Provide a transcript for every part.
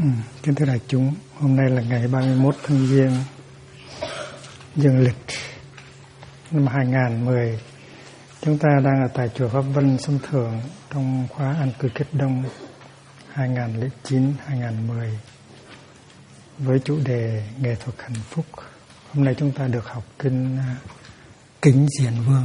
Kính thưa đại chúng, hôm nay là ngày 31 tháng Giêng dương lịch năm 2010. Chúng ta đang ở tại chùa Pháp Vân Sông Thượng trong khóa An cư kết đông 2009-2010 với chủ đề nghệ thuật hạnh phúc. Hôm nay chúng ta được học kinh Kính Diền Vương.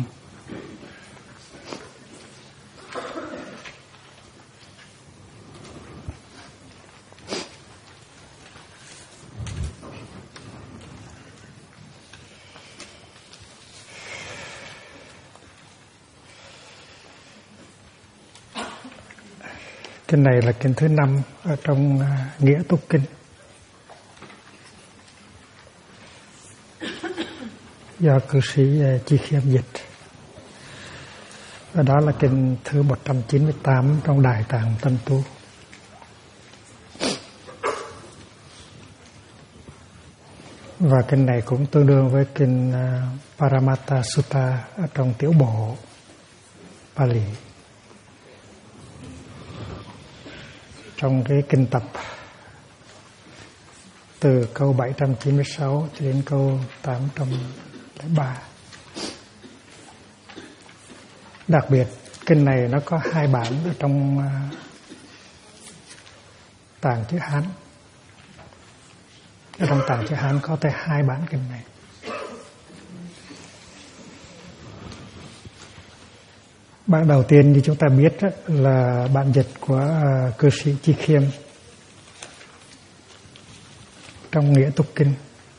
Kinh này là kinh thứ 5 ở trong Nghĩa Túc Kinh. Do cư sĩ Chi Khiêm dịch. Và đó là kinh thứ 198 trong Đại Tạng Tâm Tu. Và kinh này cũng tương đương với kinh Paramatta Sutta ở trong Tiểu Bộ Pali. Trong cái kinh tập từ câu 796 cho đến câu 803. Đặc biệt kinh này nó có 2 bản ở trong tạng chữ Hán. Ở trong tạng chữ Hán có tới 2 bản kinh này. Bản đầu tiên như chúng ta biết là bản dịch của cư sĩ Chi Khiêm trong Nghĩa Túc Kinh.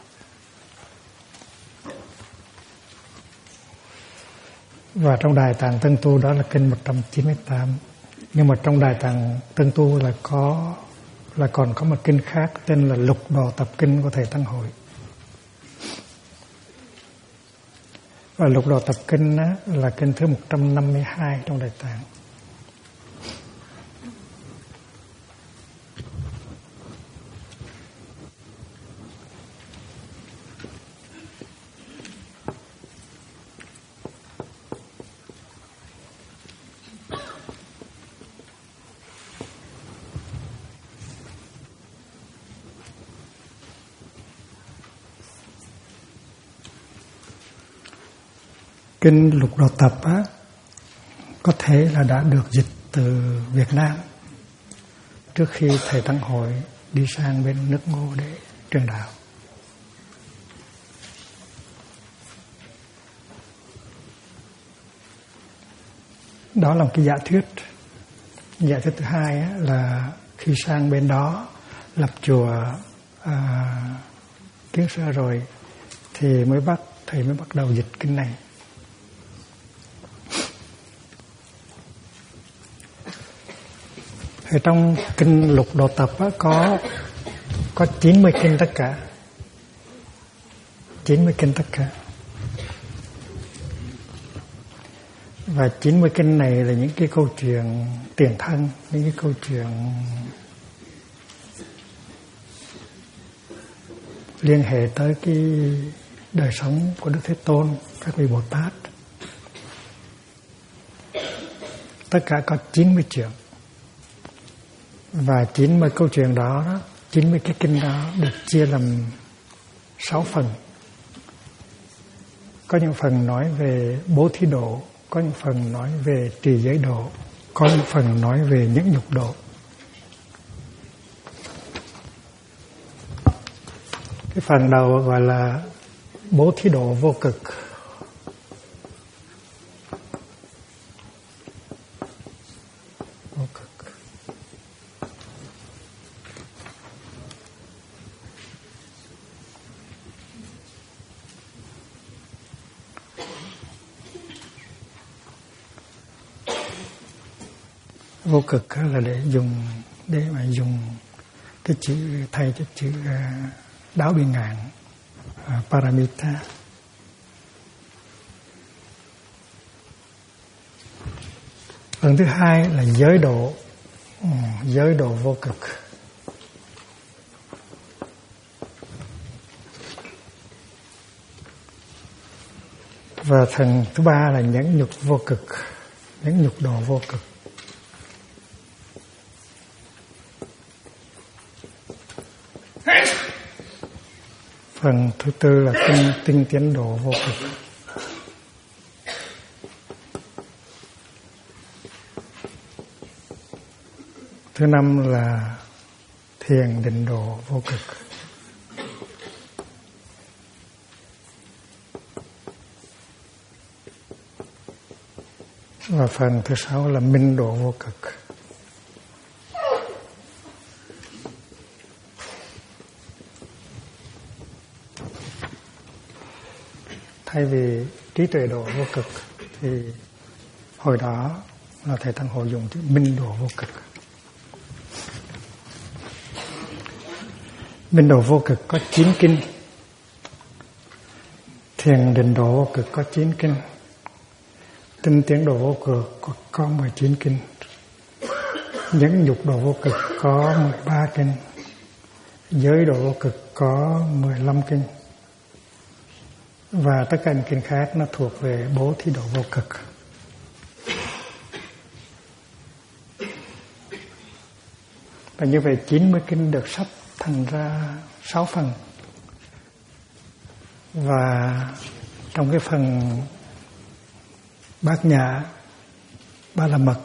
Và trong Đại Tạng Tân Tu đó là kinh 198. Nhưng mà trong Đại Tạng Tân Tu là còn có một kinh khác tên là Lục Đồ Tập Kinh của Thầy Tăng Hội. Và Lục Đồ Tập Kinh là kinh thứ 152 trong Đại Tạng. Kinh Lục Đồ Tập có thể là đã được dịch từ Việt Nam trước khi Thầy Tăng Hội đi sang bên nước Ngô để truyền đạo. Đó là một cái giả thuyết. Giả thuyết thứ hai là khi sang bên đó lập chùa kiến sơ rồi thì Thầy mới bắt đầu dịch kinh này. Ở trong kinh Lục Đồ Tập có 90 kinh tất cả. 90 kinh tất cả. Và 90 kinh này là những cái câu chuyện tiền thân, những cái câu chuyện liên hệ tới cái đời sống của Đức Thế Tôn, các vị Bồ Tát. Tất cả có 90 chuyện. Và 90 câu chuyện đó, 90 cái kinh đó được chia làm 6 phần. Có những phần nói về bố thí độ, có những phần nói về trì giới độ, có những phần nói về nhẫn nhục độ. Cái phần đầu gọi là bố thí độ vô cực. Vô cực là để mà dùng cái chữ thay cho chữ đáo biên ngạn, paramita. Phần thứ hai là giới độ vô cực. Và phần thứ ba là nhẫn nhục vô cực, nhẫn nhục độ vô cực. Phần thứ tư là kinh tinh tiến độ vô cực. Thứ năm là thiền định độ vô cực. Và phần thứ sáu là minh độ vô cực. Thay vì trí tuệ độ vô cực thì hồi đó là thầy Tăng Hội dùng chữ minh độ vô cực. Minh độ vô cực có 9 kinh, thiền định độ vô cực có 9 kinh, tinh tiến độ vô cực có 19 kinh, nhẫn nhục độ vô cực có 13 kinh, giới độ vô cực có 15 kinh, và tất cả những kinh khác nó thuộc về bố thí độ vô cực. Và như vậy 90 kinh được sắp thành ra 6 phần. Và trong cái phần Bát Nhã, Ba La Mật,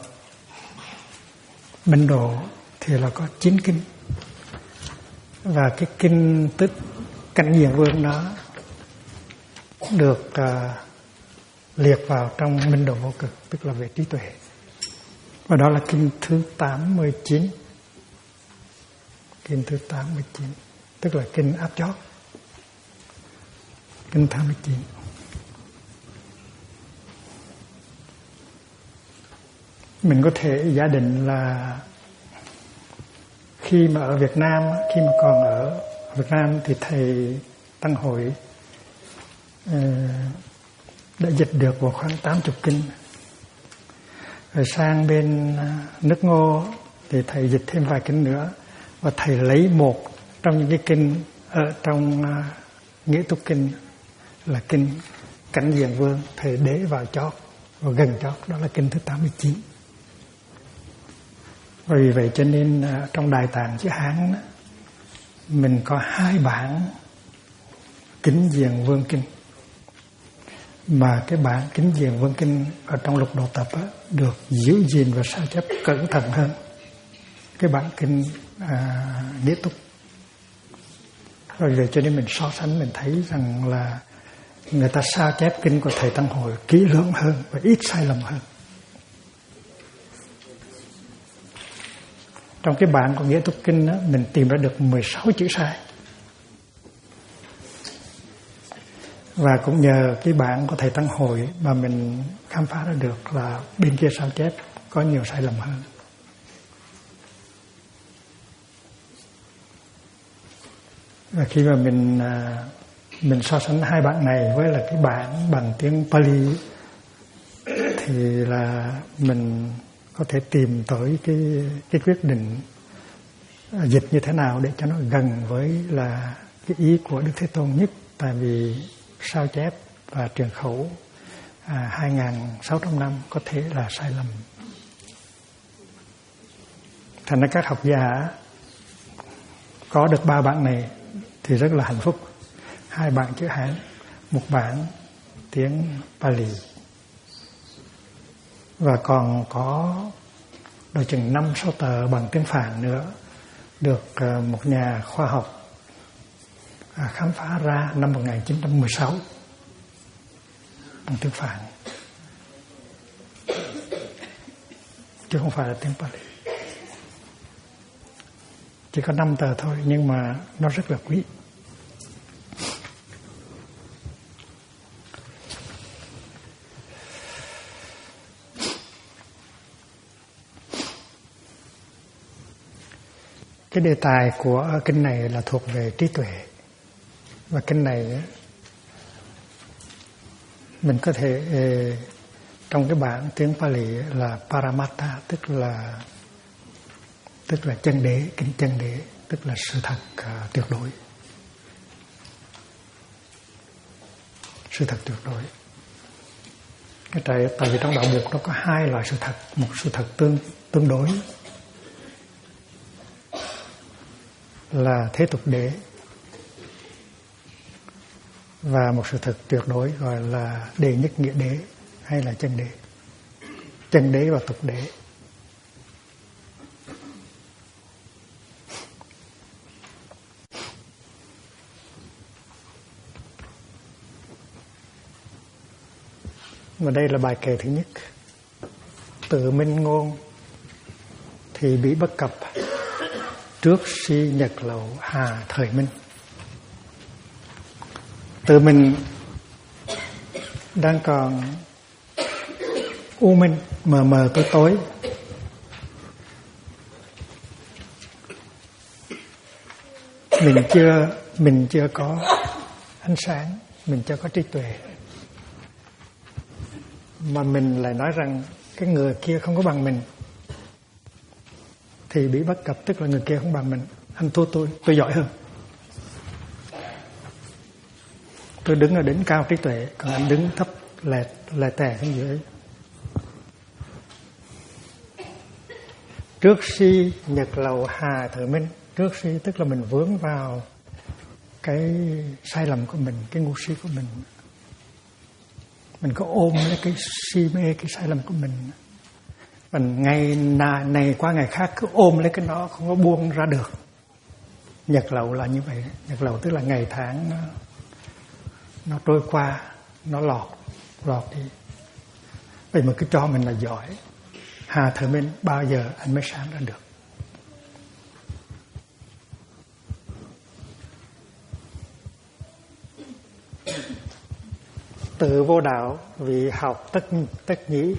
Minh Độ thì là có 9 kinh. Và cái kinh tức Cảnh Diện Vương đó được liệt vào trong Minh Độ vô cực, tức là về trí tuệ. Và đó là kinh thứ 89. Kinh thứ 89, tức là kinh áp chót. Kinh 89. Mình có thể giả định là khi mà ở Việt Nam, khi mà còn ở Việt Nam thì thầy Tăng Hội đã dịch được vào khoảng 80 kinh. Rồi sang bên nước Ngô thì thầy dịch thêm vài kinh nữa. Và thầy lấy một trong những cái kinh ở trong Nghĩa Túc Kinh là kinh Cảnh Diện Vương, thầy để vào chót, và gần chót, đó là kinh thứ 89. Và vì vậy cho nên trong Đại Tạng chữ Hán đó, mình có 2 bản Kính Diện Vương Kinh. Mà cái bản Kính Diện Vương Kinh ở trong Lục Độ Tập được giữ gìn và sao chép cẩn thận hơn cái bản kinh Nghĩa Túc. Rồi vậy cho nên mình so sánh, mình thấy rằng là người ta sao chép kinh của thầy Tăng Hội kỹ lưỡng hơn và ít sai lầm hơn. Trong cái bản của Nghĩa Túc Kinh đó, mình tìm ra được 16 chữ sai. Và cũng nhờ cái bản của thầy Tăng Hội mà mình khám phá ra được là bên kia sao chép có nhiều sai lầm hơn. Và khi mà mình so sánh 2 bản này với là cái bản bằng tiếng Pali thì là mình có thể tìm tới cái quyết định dịch như thế nào để cho nó gần với là cái ý của Đức Thế Tôn nhất. Tại vì sao chép và truyền khẩu 2.600 năm có thể là sai lầm. Thành ra các học giả có được 3 bản này thì rất là hạnh phúc. 2 bản chữ Hán, 1 bản tiếng Pali. Và còn có đôi chừng 5-6 tờ bằng tiếng Phạn nữa, được một nhà khoa học khám phá ra năm 1916 bằng tiếng Phạn, chứ không phải là tiếng Pali. Chỉ có 5 tờ thôi nhưng mà nó rất là quý. Cái đề tài của kinh này là thuộc về trí tuệ. Và kinh này mình có thể trong cái bản tiếng Pali là Paramatta, tức là chân đế, kinh chân đế, tức là sự thật tuyệt đối. Sự thật tuyệt đối. Tại vì trong đạo Phật nó có 2 loại sự thật, một sự thật tương đối là thế tục đế, và một sự thật tuyệt đối gọi là đệ nhất nghĩa đế hay là chân đế. Chân đế và tục đế. Và đây là bài kệ thứ nhất. Tự minh ngôn thì bị bất cập, trước si nhật lậu hà thời minh. Tự mình đang còn u minh, mờ mờ tối tối, mình chưa có ánh sáng, mình chưa có trí tuệ, mà mình lại nói rằng cái người kia không có bằng mình, thì bị bất cập, tức là người kia không bằng mình. Anh thua tôi giỏi hơn. Tôi đứng ở đỉnh cao trí tuệ, còn anh đứng thấp lè tè xuống dưới. Trước si nhật lậu hà thời minh. Trước si tức là mình vướng vào cái sai lầm của mình, cái ngu si của mình. Mình có ôm lấy cái si mê, cái sai lầm của mình. Và ngày này qua ngày khác cứ ôm lấy cái nó, không có buông ra được. Nhật lậu là như vậy. Nhật lậu tức là ngày tháng nó trôi qua, nó lọt đi. Vậy mà cứ cho mình là giỏi. Hà thời minh, bao giờ anh mới sáng ra được. Tự vô đạo vì học tất nhĩ.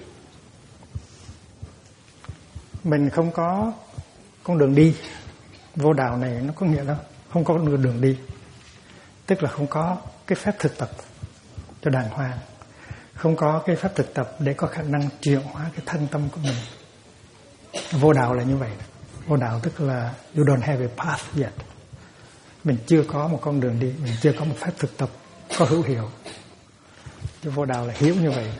Mình không có con đường đi. Vô đạo này nó có nghĩa là không có đường đi, tức là không có cái phép thực tập cho đàng hoàng, không có cái phép thực tập để có khả năng chuyển hóa cái thân tâm của mình. Vô đạo là như vậy. Vô đạo tức là you don't have a path yet. Mình chưa có một con đường đi, mình chưa có một phép thực tập có hữu hiệu. Chứ vô đạo là hiểu như vậy.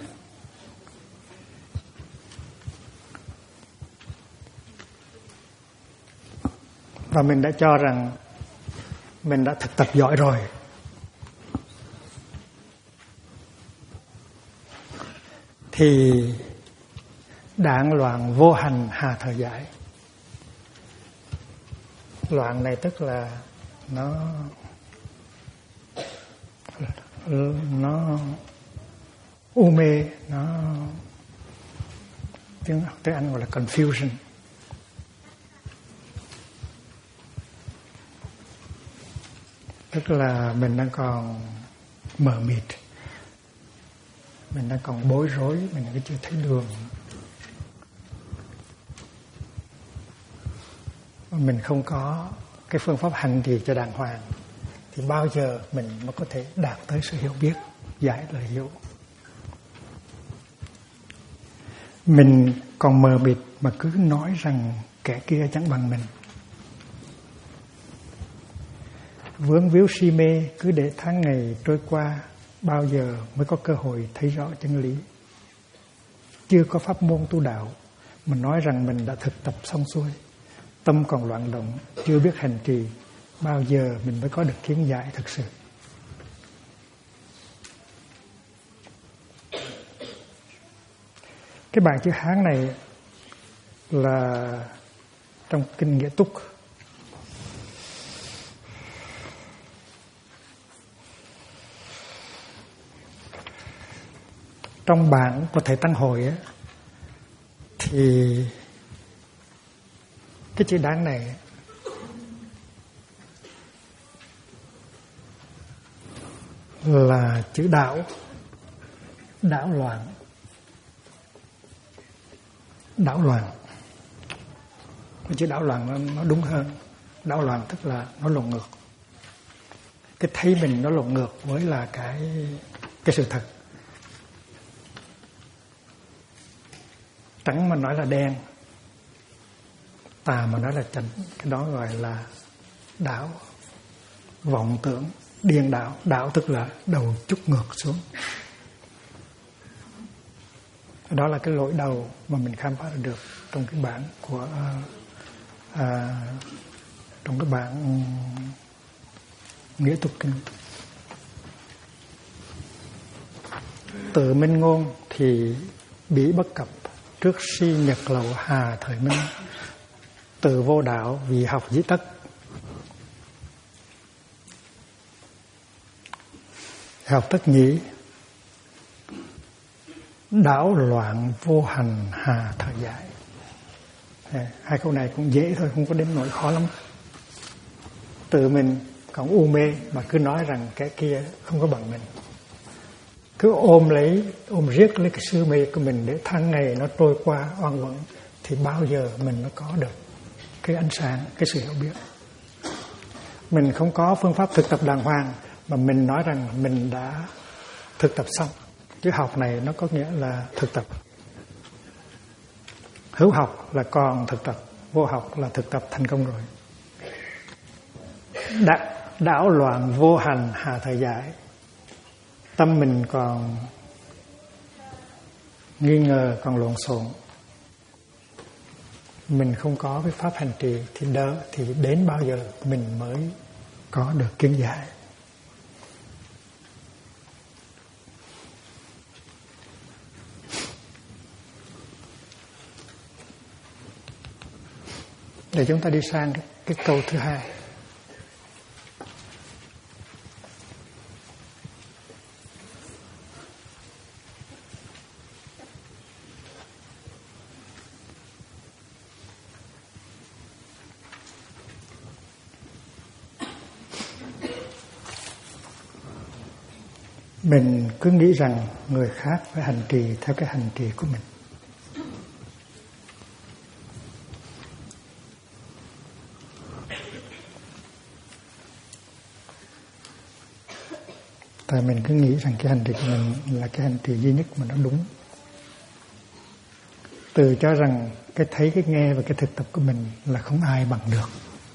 Và mình đã cho rằng mình đã thực tập giỏi rồi. Thì đạn loạn vô hành hà thời giải. Loạn này tức là nó u mê, nó tiếng Anh gọi là confusion. Tức là mình đang còn mờ mịt, mình đang còn bối rối, mình cứ chưa thấy đường. Mình không có cái phương pháp hành trì cho đàng hoàng, thì bao giờ mình mới có thể đạt tới sự hiểu biết, giải là hiểu. Mình còn mờ mịt mà cứ nói rằng kẻ kia chẳng bằng mình. Vướng víu si mê cứ để tháng ngày trôi qua, bao giờ mới có cơ hội thấy rõ chân lý. Chưa có pháp môn tu đạo mà nói rằng mình đã thực tập xong xuôi, tâm còn loạn động, chưa biết hành trì, bao giờ mình mới có được kiến giải thực sự. Cái bài chữ Hán này là trong kinh Nghĩa Túc. Trong bản của thầy Tăng Hội á, thì cái chữ Đán này là chữ đảo loạn. Cái chữ đảo loạn nó đúng hơn. Đảo loạn tức là nó lộn ngược. Cái thấy mình nó lộn ngược với là cái sự thật. Trắng mà nói là đen, tà mà nói là chánh. Cái đó gọi là đảo, vọng tưởng, điên đảo. Đảo tức là đầu chút ngược xuống. Đó là cái lỗi đầu mà mình khám phá được trong cái bản của trong cái bản nghĩa tục kinh. Tự minh ngôn thì bị bất cập, trước si nhật lậu hà thời minh. Tự vô đạo vì học dĩ tất. Học tất nhĩ, đảo loạn vô hành hà thời giải. Hai câu này cũng dễ thôi, không có đến nỗi khó lắm. Tự mình còn u mê mà cứ nói rằng cái kia không có bằng mình, cứ ôm riết lấy cái sư mê của mình để tháng ngày nó trôi qua oan uổng, thì bao giờ mình mới có được cái ánh sáng, cái sự hiểu biết. Mình không có phương pháp thực tập đàng hoàng mà mình nói rằng mình đã thực tập xong. Chứ học này nó có nghĩa là thực tập. Hữu học là còn thực tập, vô học là thực tập thành công rồi. Đảo loạn vô hành hà thời giải. Tâm mình còn nghi ngờ, còn lộn xộn, mình không có cái pháp hành trì thì đến bao giờ mình mới có được kiến giải. Để chúng ta đi sang cái câu thứ hai. Mình cứ nghĩ rằng người khác phải hành trì theo cái hành trì của mình. Tại mình cứ nghĩ rằng cái hành trì của mình là cái hành trì duy nhất mà nó đúng. Từ cho rằng cái thấy, cái nghe và cái thực tập của mình là không ai bằng được.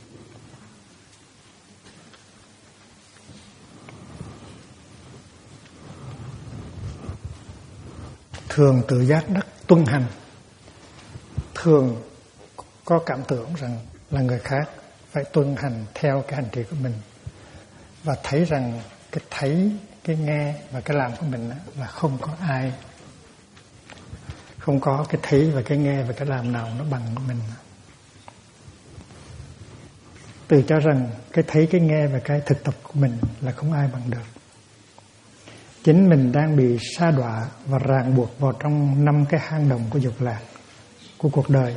Thường tự giác đắc tuân hành, thường có cảm tưởng rằng là người khác phải tuân hành theo cái hành trì của mình, và thấy rằng cái thấy, cái nghe và cái làm của mình là không có ai, không có cái thấy và cái nghe và cái làm nào nó bằng của mình. Tự cho rằng cái thấy, cái nghe và cái thực tập của mình là không ai bằng được. Chính mình đang bị sa đọa và ràng buộc vào trong 5 cái hang động của dục lạc, của cuộc đời,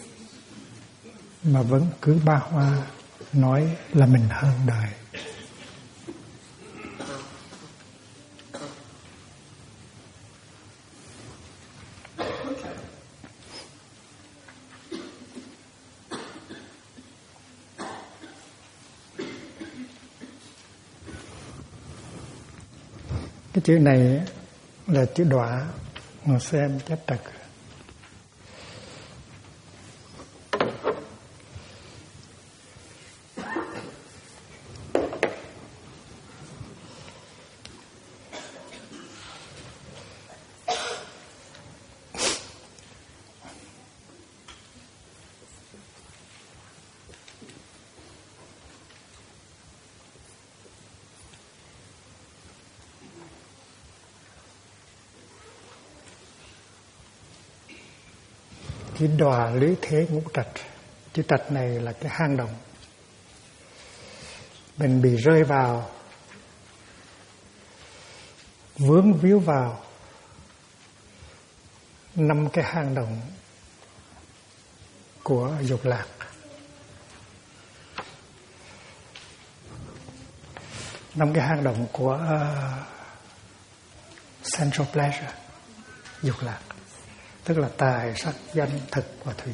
mà vẫn cứ ba hoa nói là mình hơn đời. Cái chữ này là chữ đọa, mà xem chép trật. Chữ đọa lưới thế ngũ trạch. Chữ trạch này là cái hang động. Mình bị rơi vào, vướng víu vào 5 cái hang động của dục lạc. Năm cái hang động của central pleasure, dục lạc, tức là tài, sắc, danh, thực và thùy.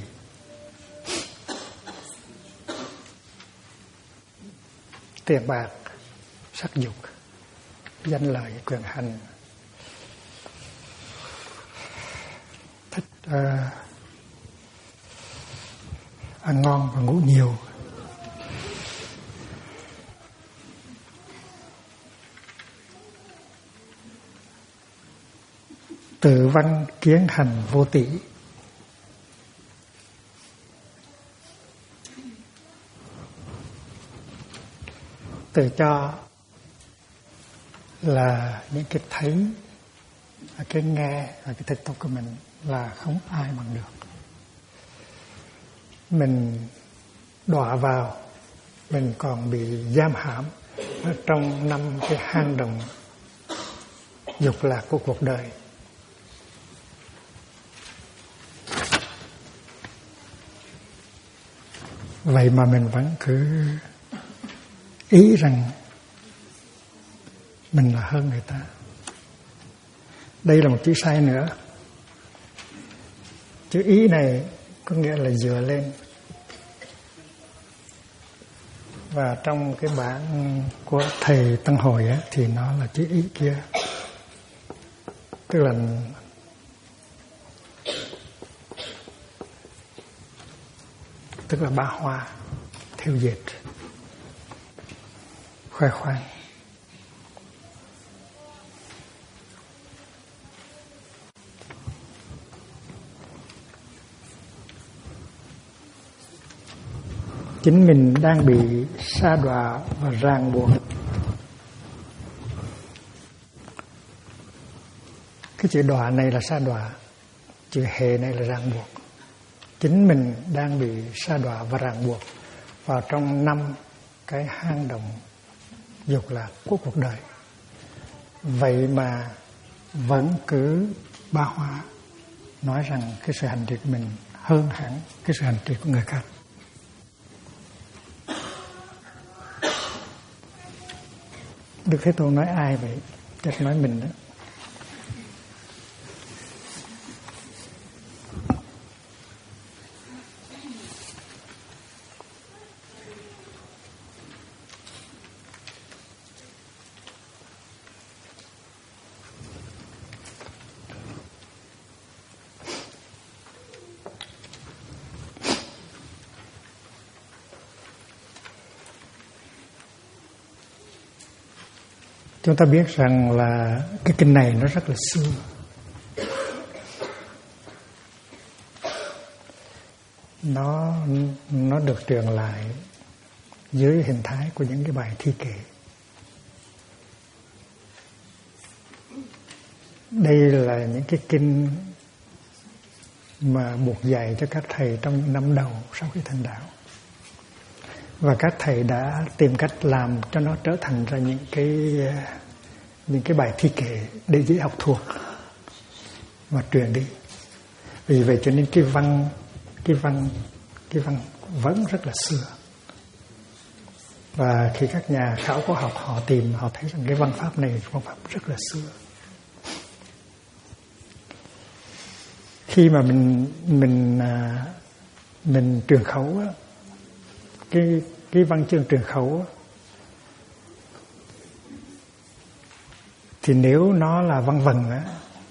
Tiền bạc, sắc dục, danh lợi, quyền hành, thích ăn ngon và ngủ nhiều. Tự văn kiến hành vô tỷ. tự cho là những cái thấy, cái nghe và cái thực tập của mình là không ai bằng được. Mình đọa vào, mình còn bị giam hãm ở trong 5 cái hang động dục lạc của cuộc đời. Vậy mà mình vẫn cứ ý rằng mình là hơn người ta. Đây là một chữ sai nữa. Chữ ý này có nghĩa là dựa lên. Và trong cái bản của thầy Tăng Hồi á, thì nó là chữ ý kia. Tức là ba hoa, theo dệt, khoe khoang. Chính mình đang bị sa đọa và ràng buộc. Cái chữ đọa này là sa đọa, chữ hệ này là ràng buộc. Chính mình đang bị sa đọa và ràng buộc vào trong 5 cái hang động dục lạc của cuộc đời. Vậy mà vẫn cứ ba hoa nói rằng cái sự hành trì của mình hơn hẳn cái sự hành trì của người khác. Đức Thế Tôn nói ai vậy? Chắc nói mình đó. Chúng ta biết rằng là cái kinh này nó rất là xưa. Nó được truyền lại dưới hình thái của những cái bài thi kệ. Đây là những cái kinh mà buộc dạy cho các thầy trong những năm đầu sau khi thành đạo. Và các thầy đã tìm cách làm cho nó trở thành ra những cái bài thi kệ để dễ học thuộc và truyền đi. Vì vậy cho nên cái văn vẫn rất là xưa. Và khi các nhà khảo cổ học họ tìm, họ thấy rằng cái văn pháp này văn pháp rất là xưa. Khi mà mình truyền khẩu á, cái văn chương truyền khẩu thì nếu nó là văn vần á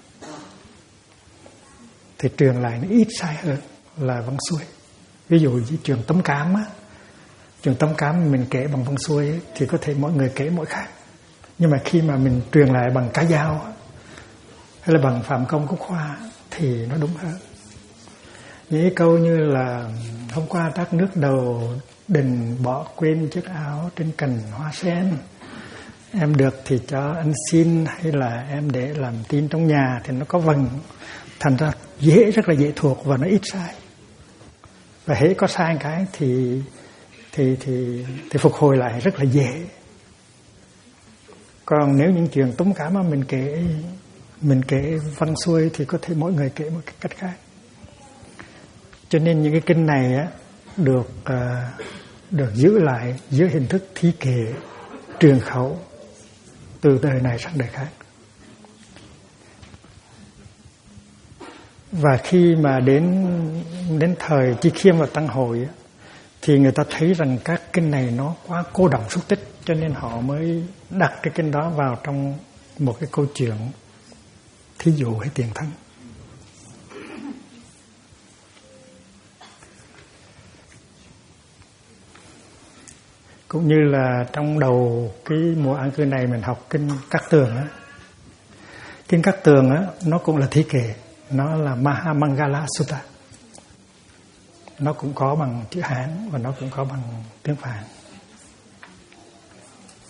thì truyền lại nó ít sai hơn là văn xuôi. Ví dụ như truyền tấm cám á, truyền tấm cám mình kể bằng văn xuôi ấy, thì có thể mỗi người kể mỗi khác. Nhưng mà khi mà mình truyền lại bằng cá dao á, hay là bằng phạm công của khoa thì nó đúng hơn. Những cái câu như là hôm qua tát nước đầu đình bỏ quên chiếc áo trên cành hoa sen, em được thì cho anh xin, hay là em để làm tin trong nhà, thì nó có vần, thành ra rất là dễ thuộc và nó ít sai. Và hễ có sai cái thì phục hồi lại rất là dễ. Còn nếu những chuyện tống cám mà mình kể văn xuôi thì có thể mỗi người kể một cách khác. Cho nên những cái kinh này á được giữ lại dưới hình thức thi kệ truyền khẩu từ đời này sang đời khác. Và khi mà đến thời Chi Khiêm và Tăng Hội á, thì người ta thấy rằng các kinh này nó quá cô đọng xúc tích, cho nên họ mới đặt cái kinh đó vào trong một cái câu chuyện thí dụ hay tiền thân. Cũng như là trong đầu cái mùa an cư này mình học kinh Cát Tường á. Kinh Cát Tường á, nó cũng là thi kệ, nó là Mahamangala Sutta. Nó cũng có bằng chữ Hán và nó cũng có bằng tiếng Phạn.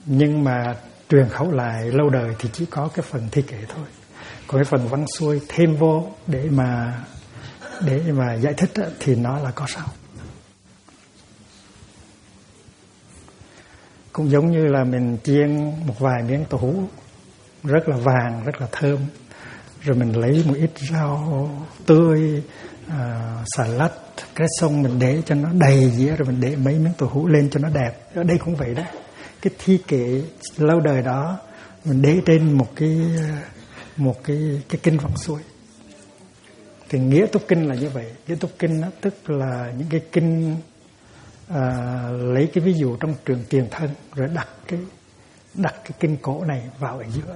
nhưng mà truyền khẩu lại lâu đời thì chỉ có cái phần thi kệ thôi. Còn cái phần văn xuôi thêm vô để mà giải thích thì nó là có sao. Cũng giống như là mình chiên một vài miếng tàu hũ rất là vàng, rất là thơm, rồi mình lấy một ít rau tươi, xà lách, cái xong mình để cho nó đầy dĩa, rồi mình để mấy miếng tàu hũ lên cho nó đẹp. Ở đây cũng vậy đó. Cái thi kệ lâu đời đó mình để trên một cái kinh văn xuôi. Thì nghĩa túc kinh là như vậy. Nghĩa túc kinh đó, tức là những cái kinh lấy cái ví dụ trong trường Tiền Thân rồi đặt cái kinh cổ này vào ở giữa.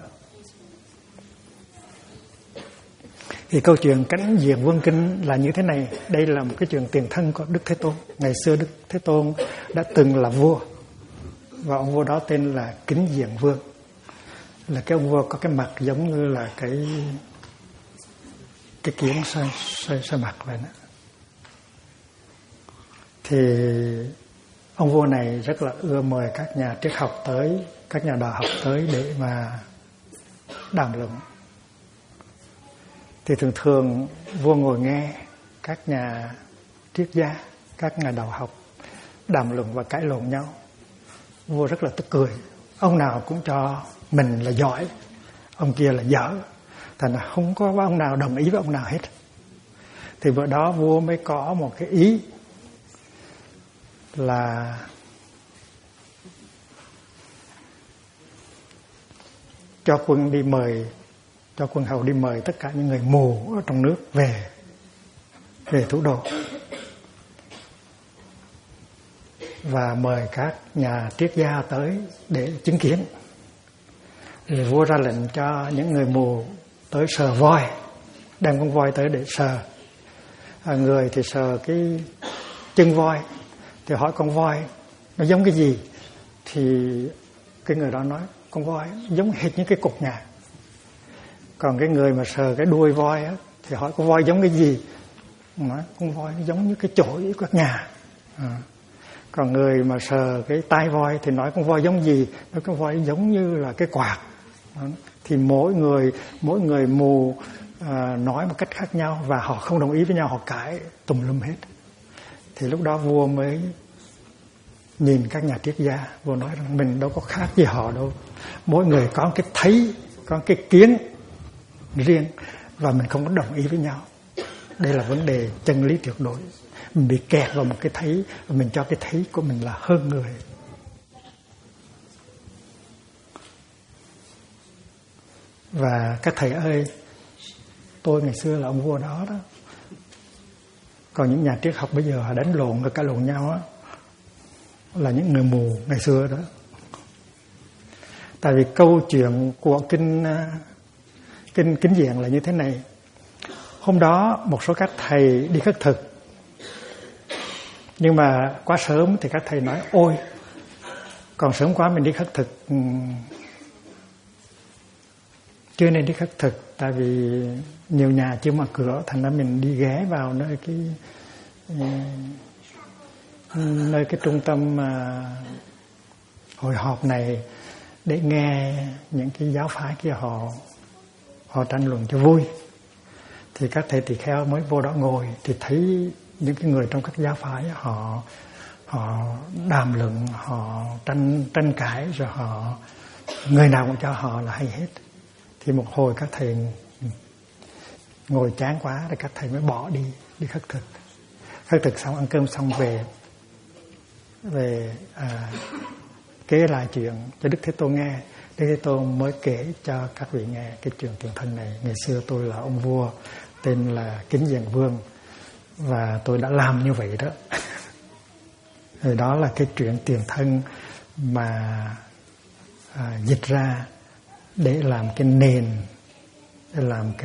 Thì câu chuyện Cánh Diện Vương Kinh là như thế này. Đây là một cái chuyện tiền thân của Đức Thế Tôn. Ngày xưa Đức Thế Tôn đã từng là vua, và ông vua đó tên là Kính Diện Vương. Là cái ông vua có cái mặt giống như là cái kiến xoay mặt vậy đó. Thì ông vua này rất là ưa mời các nhà triết học tới, các nhà đạo học tới để mà đàm luận. Thì thường vua ngồi nghe các nhà triết gia, các nhà đạo học đàm luận và cãi lộn nhau. Vua rất là tức cười. Ông nào cũng cho mình là giỏi, ông kia là dở. Thành ra không có ông nào đồng ý với ông nào hết. Thì bữa đó vua mới có một cái ý là cho quân hầu đi mời tất cả những người mù ở trong nước về thủ đô, và mời các nhà triết gia tới để chứng kiến. Thì vua ra lệnh cho những người mù tới sờ voi, đem con voi tới để sờ. Người thì sờ cái chân voi, thì hỏi con voi nó giống cái gì, thì cái người đó nói con voi giống hệt như cái cột nhà. Còn cái người mà sờ cái đuôi voi á, thì hỏi con voi giống cái gì, nói con voi giống như cái chổi của nhà. Còn người mà sờ cái tai voi thì nói con voi giống gì, nói con voi giống như là cái quạt. Thì mỗi người mù nói một cách khác nhau, và họ không đồng ý với nhau, họ cãi tùm lum hết. Thì lúc đó vua mới nhìn các nhà triết gia, vua nói rằng mình đâu có khác gì họ đâu, mỗi người có cái thấy, có cái kiến riêng, và mình không có đồng ý với nhau. Đây là vấn đề chân lý tuyệt đối. Mình bị kẹt vào một cái thấy, và mình cho cái thấy của mình là hơn người. Và các thầy ơi, tôi ngày xưa là ông vua đó. Còn những nhà triết học bây giờ họ đánh lộn rồi cãi lộn nhau á, là những người mù ngày xưa đó. Tại vì câu chuyện của kinh Kính Diện là như thế này. Hôm đó một số các thầy đi khất thực, nhưng mà quá sớm thì các thầy nói ôi, còn sớm quá mình đi khất thực, chưa nên đi khất thực, tại vì nhiều nhà chưa mở cửa, thành ra mình đi ghé vào nơi cái trung tâm hội họp này để nghe những cái giáo phái kia họ tranh luận cho vui. Thì các thầy tỳ kheo mới vô đó ngồi, thì thấy những cái người trong các giáo phái họ đàm luận, họ tranh cãi, rồi người nào cũng cho họ là hay hết. Thì một hồi các thầy ngồi chán quá, rồi các thầy mới bỏ đi khất thực. Khất thực xong, ăn cơm xong về kể lại chuyện cho Đức Thế Tôn nghe. Đức Thế Tôn mới kể cho các vị nghe cái chuyện tiền thân này. Ngày xưa tôi là ông vua tên là Kính Diện Vương, và tôi đã làm như vậy đó. Rồi đó là cái chuyện tiền thân mà dịch ra để làm cái nền, để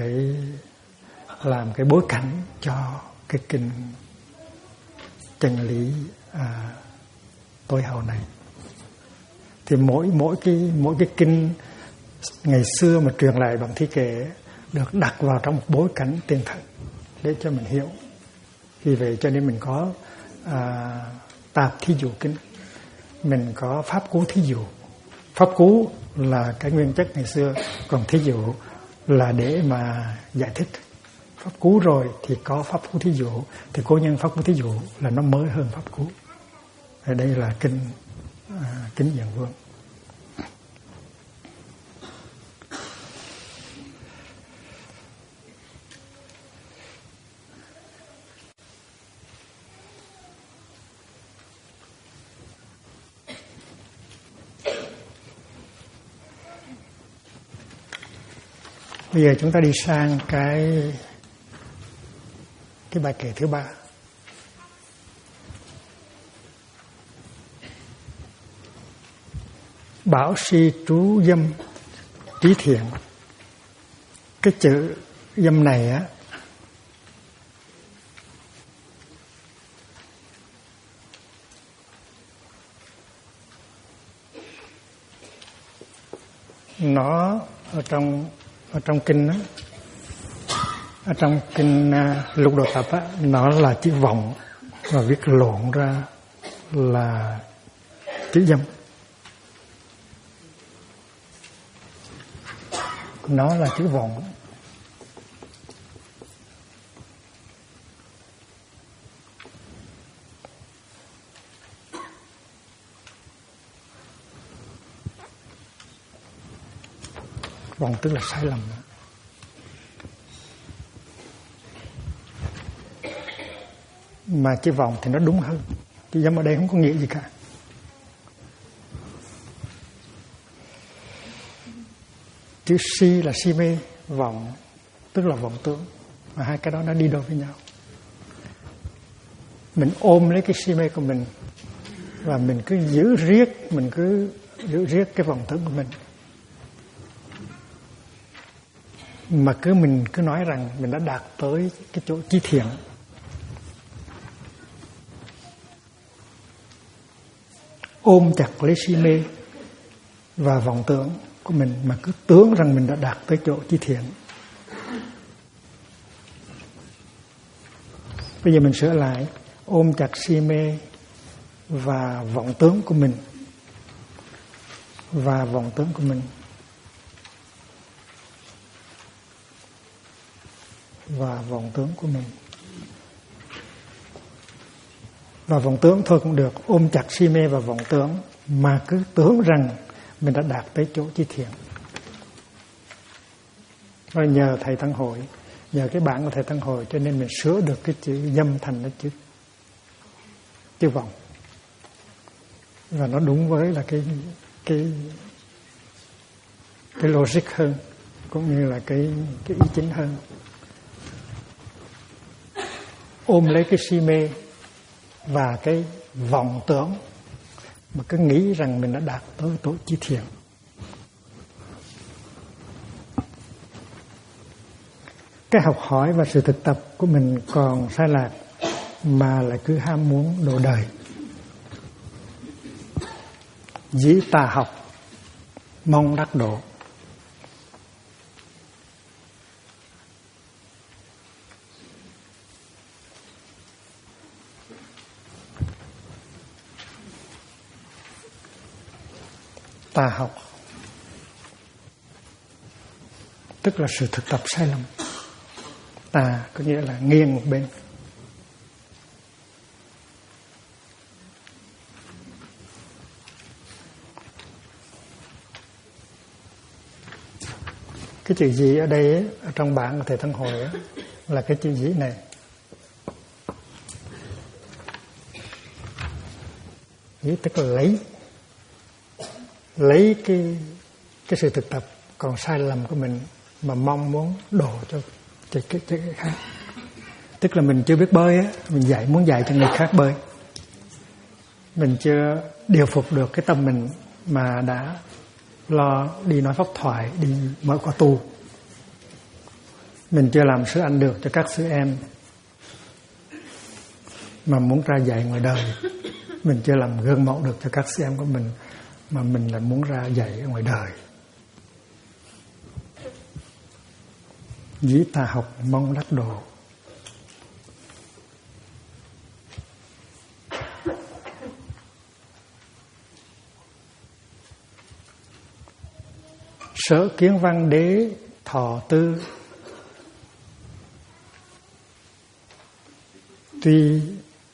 làm cái bối cảnh cho cái kinh chân lý tối hậu này. Thì mỗi cái kinh ngày xưa mà truyền lại bằng thi kệ được đặt vào trong một bối cảnh tiền thân để cho mình hiểu. Vì vậy cho nên mình có tạp thí dụ kinh, mình có pháp cú thí dụ, Pháp cú là cái nguyên chất ngày xưa, còn thí dụ là để mà giải thích. Pháp cú rồi thì có pháp cú thí dụ, thì cố nhân pháp cú thí dụ là nó mới hơn pháp cú. Ở đây là kinh Kính Diện Vương. Bây giờ chúng ta đi sang cái bài kệ thứ 3. Bảo si trú dâm trí thiện. Cái chữ dâm này á, nó ở trong kinh á, ở trong kinh Lục Đồ Tập á, nó là chữ vọng và viết lộn ra là chữ dâm. Nó là chữ vọng. Vọng tức là sai lầm. Mà chữ vọng thì nó đúng hơn. Chữ dâm ở đây không có nghĩa gì cả. Chữ si là si mê, vọng tức là vọng tưởng. Mà hai cái đó nó đi đôi với nhau. Mình ôm lấy cái si mê của mình và mình cứ giữ riết cái vọng tưởng của mình. Mà mình cứ nói rằng mình đã đạt tới cái chỗ chí thiện. Ôm chặt lấy si mê và vọng tưởng của mình mà cứ tưởng rằng mình đã đạt tới chỗ chí thiện. Bây giờ mình sửa lại, ôm chặt si mê và vọng tưởng của mình. Và vọng tưởng của mình. Và vọng tưởng của mình. Và vọng tưởng thôi cũng được, ôm chặt si mê và vọng tưởng mà cứ tưởng rằng mình đã đạt tới chỗ chí thiện. Và nhờ thầy Tăng Hội, nhờ cái bản của thầy Tăng Hội cho nên mình sửa được cái chữ dâm thành cái chữ vọng. Và nó đúng với là cái logic hơn, cũng như là cái ý chính hơn. Ôm lấy cái si mê và cái vọng tưởng mà cứ nghĩ rằng mình đã đạt tới chỗ chí thiện. Cái học hỏi và sự thực tập của mình còn sai lạc mà lại cứ ham muốn độ đời. Dĩ tà học mong đắc độ. Tà học tức là sự thực tập sai lầm. Tà có nghĩa là nghiêng một bên. Cái chữ dĩ ở đây ấy, ở trong bản của thầy Tăng Hội ấy, là cái chữ dĩ này. Dĩ tức là lấy cái sự thực tập còn sai lầm của mình mà mong muốn đổ cho cái khác. Tức là mình chưa biết bơi á, mình muốn dạy cho người khác bơi. Mình chưa điều phục được cái tâm mình mà đã lo đi nói pháp thoại, đi mở khóa tu. Mình chưa làm sư anh được cho các sư em mà muốn ra dạy ngoài đời. Mình chưa làm gương mẫu được cho các sư em của mình mà mình lại muốn ra dạy ở ngoài đời. Dĩ tà học mong đắc độ. Sở kiến văn đế thọ tư, tuy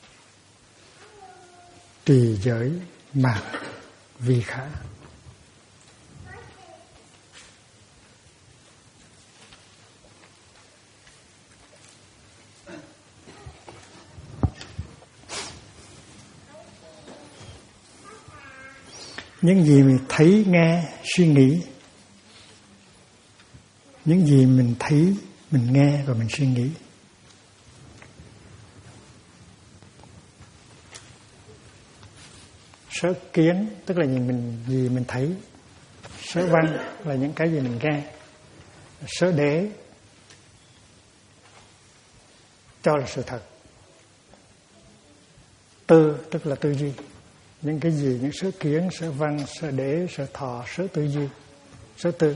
tùy giới mạc vi khả. Những gì mình thấy, nghe, suy nghĩ, những gì mình thấy, mình nghe và mình suy nghĩ, sở kiến tức là gì mình thấy, sở văn là những cái gì mình nghe, sở đế cho là sự thật, tư tức là tư duy, những cái gì, những sở kiến, sở văn, sở đế, sở thọ, sở tư duy, sở tư,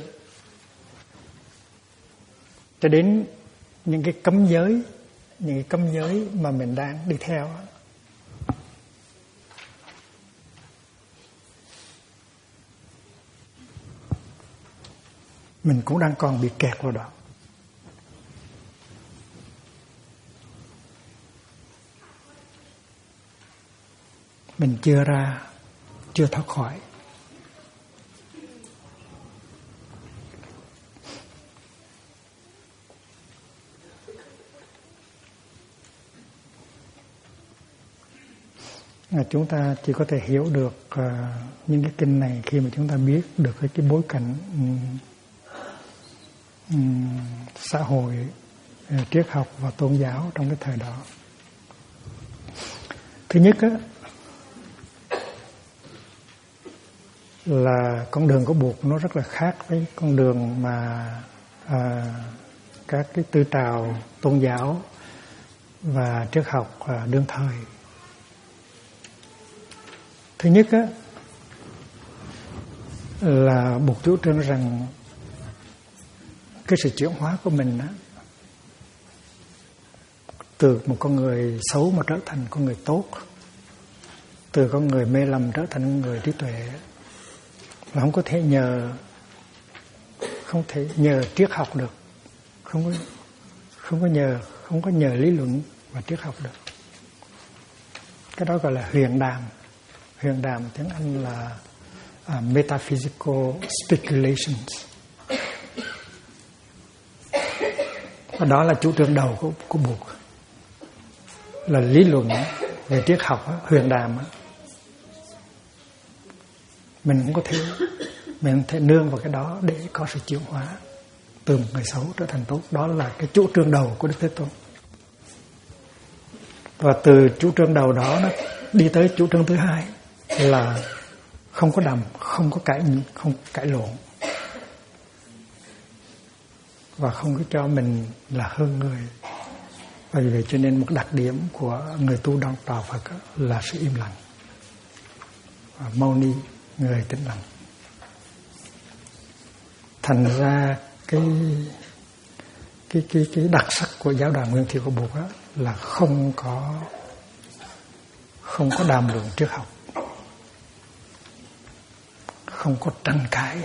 cho đến những cái cấm giới mà mình đang đi theo. Mình cũng đang còn bị kẹt vào đó. Mình chưa thoát khỏi. Chúng ta chỉ có thể hiểu được những cái kinh này khi mà chúng ta biết được cái bối cảnh xã hội, triết học và tôn giáo trong cái thời đó. Thứ nhất á, là con đường của Bụt nó rất là khác với con đường mà các cái tư trào tôn giáo và triết học đương thời. Thứ nhất á, là Bụt chủ trương rằng cái sự chuyển hóa của mình á, từ một con người xấu mà trở thành con người tốt, từ con người mê lầm trở thành con người trí tuệ, là không thể nhờ triết học được, không có nhờ lý luận và triết học được. Cái đó gọi là huyền đàm. Huyền đàm tiếng Anh là metaphysical speculations. Và đó là chủ trương đầu của Bụt, là lý luận về triết học, huyền đàm. Mình không có thể nương vào cái đó để có sự chuyển hóa từ một người xấu trở thành tốt. Đó là cái chủ trương đầu của Đức Thế Tôn. Và từ chủ trương đầu đó nó đi tới chủ trương thứ hai là không có đàm, không cãi lộn, và không có cho mình là hơn người. Và vì vậy cho nên một đặc điểm của người tu đạo Phật là sự im lặng. Và Mâu Ni, người tĩnh lặng. Thành ra cái đặc sắc của giáo đoàn Nguyên Thủy của Bụt là không có đàm luận triết học, không có tranh cãi.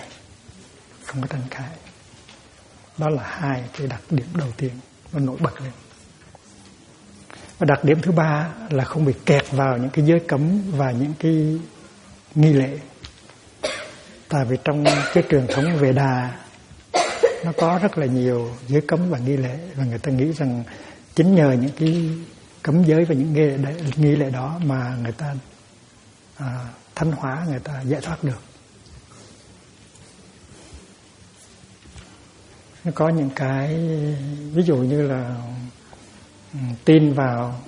Đó là hai cái đặc điểm đầu tiên nó nổi bật lên. Và đặc điểm thứ ba là không bị kẹt vào những cái giới cấm và những cái nghi lễ. Tại vì trong cái truyền thống Vệ Đà nó có rất là nhiều giới cấm và nghi lễ, và người ta nghĩ rằng chính nhờ những cái cấm giới và những nghi lễ đó mà người ta thanh hóa, người ta giải thoát được. Nó có những cái ví dụ như là tin vào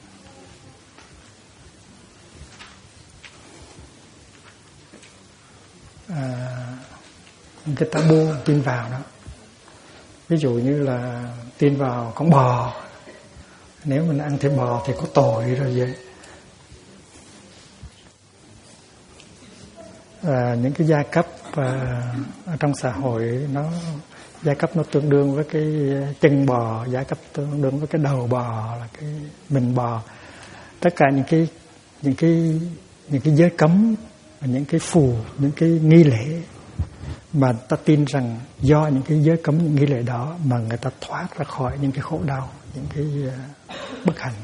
cái tabu, tin vào đó. Ví dụ như là tin vào con bò, nếu mình ăn thịt bò thì có tội rồi vậy. Những cái giai cấp ở trong xã hội, giai cấp nó tương đương với cái chân bò, giai cấp tương đương với cái đầu bò, là cái mình bò. Tất cả những cái giới cấm và những cái phù, những cái nghi lễ Mà ta tin rằng do những cái giới cấm, những nghi lễ đó mà người ta thoát ra khỏi những cái khổ đau, những cái bất hạnh.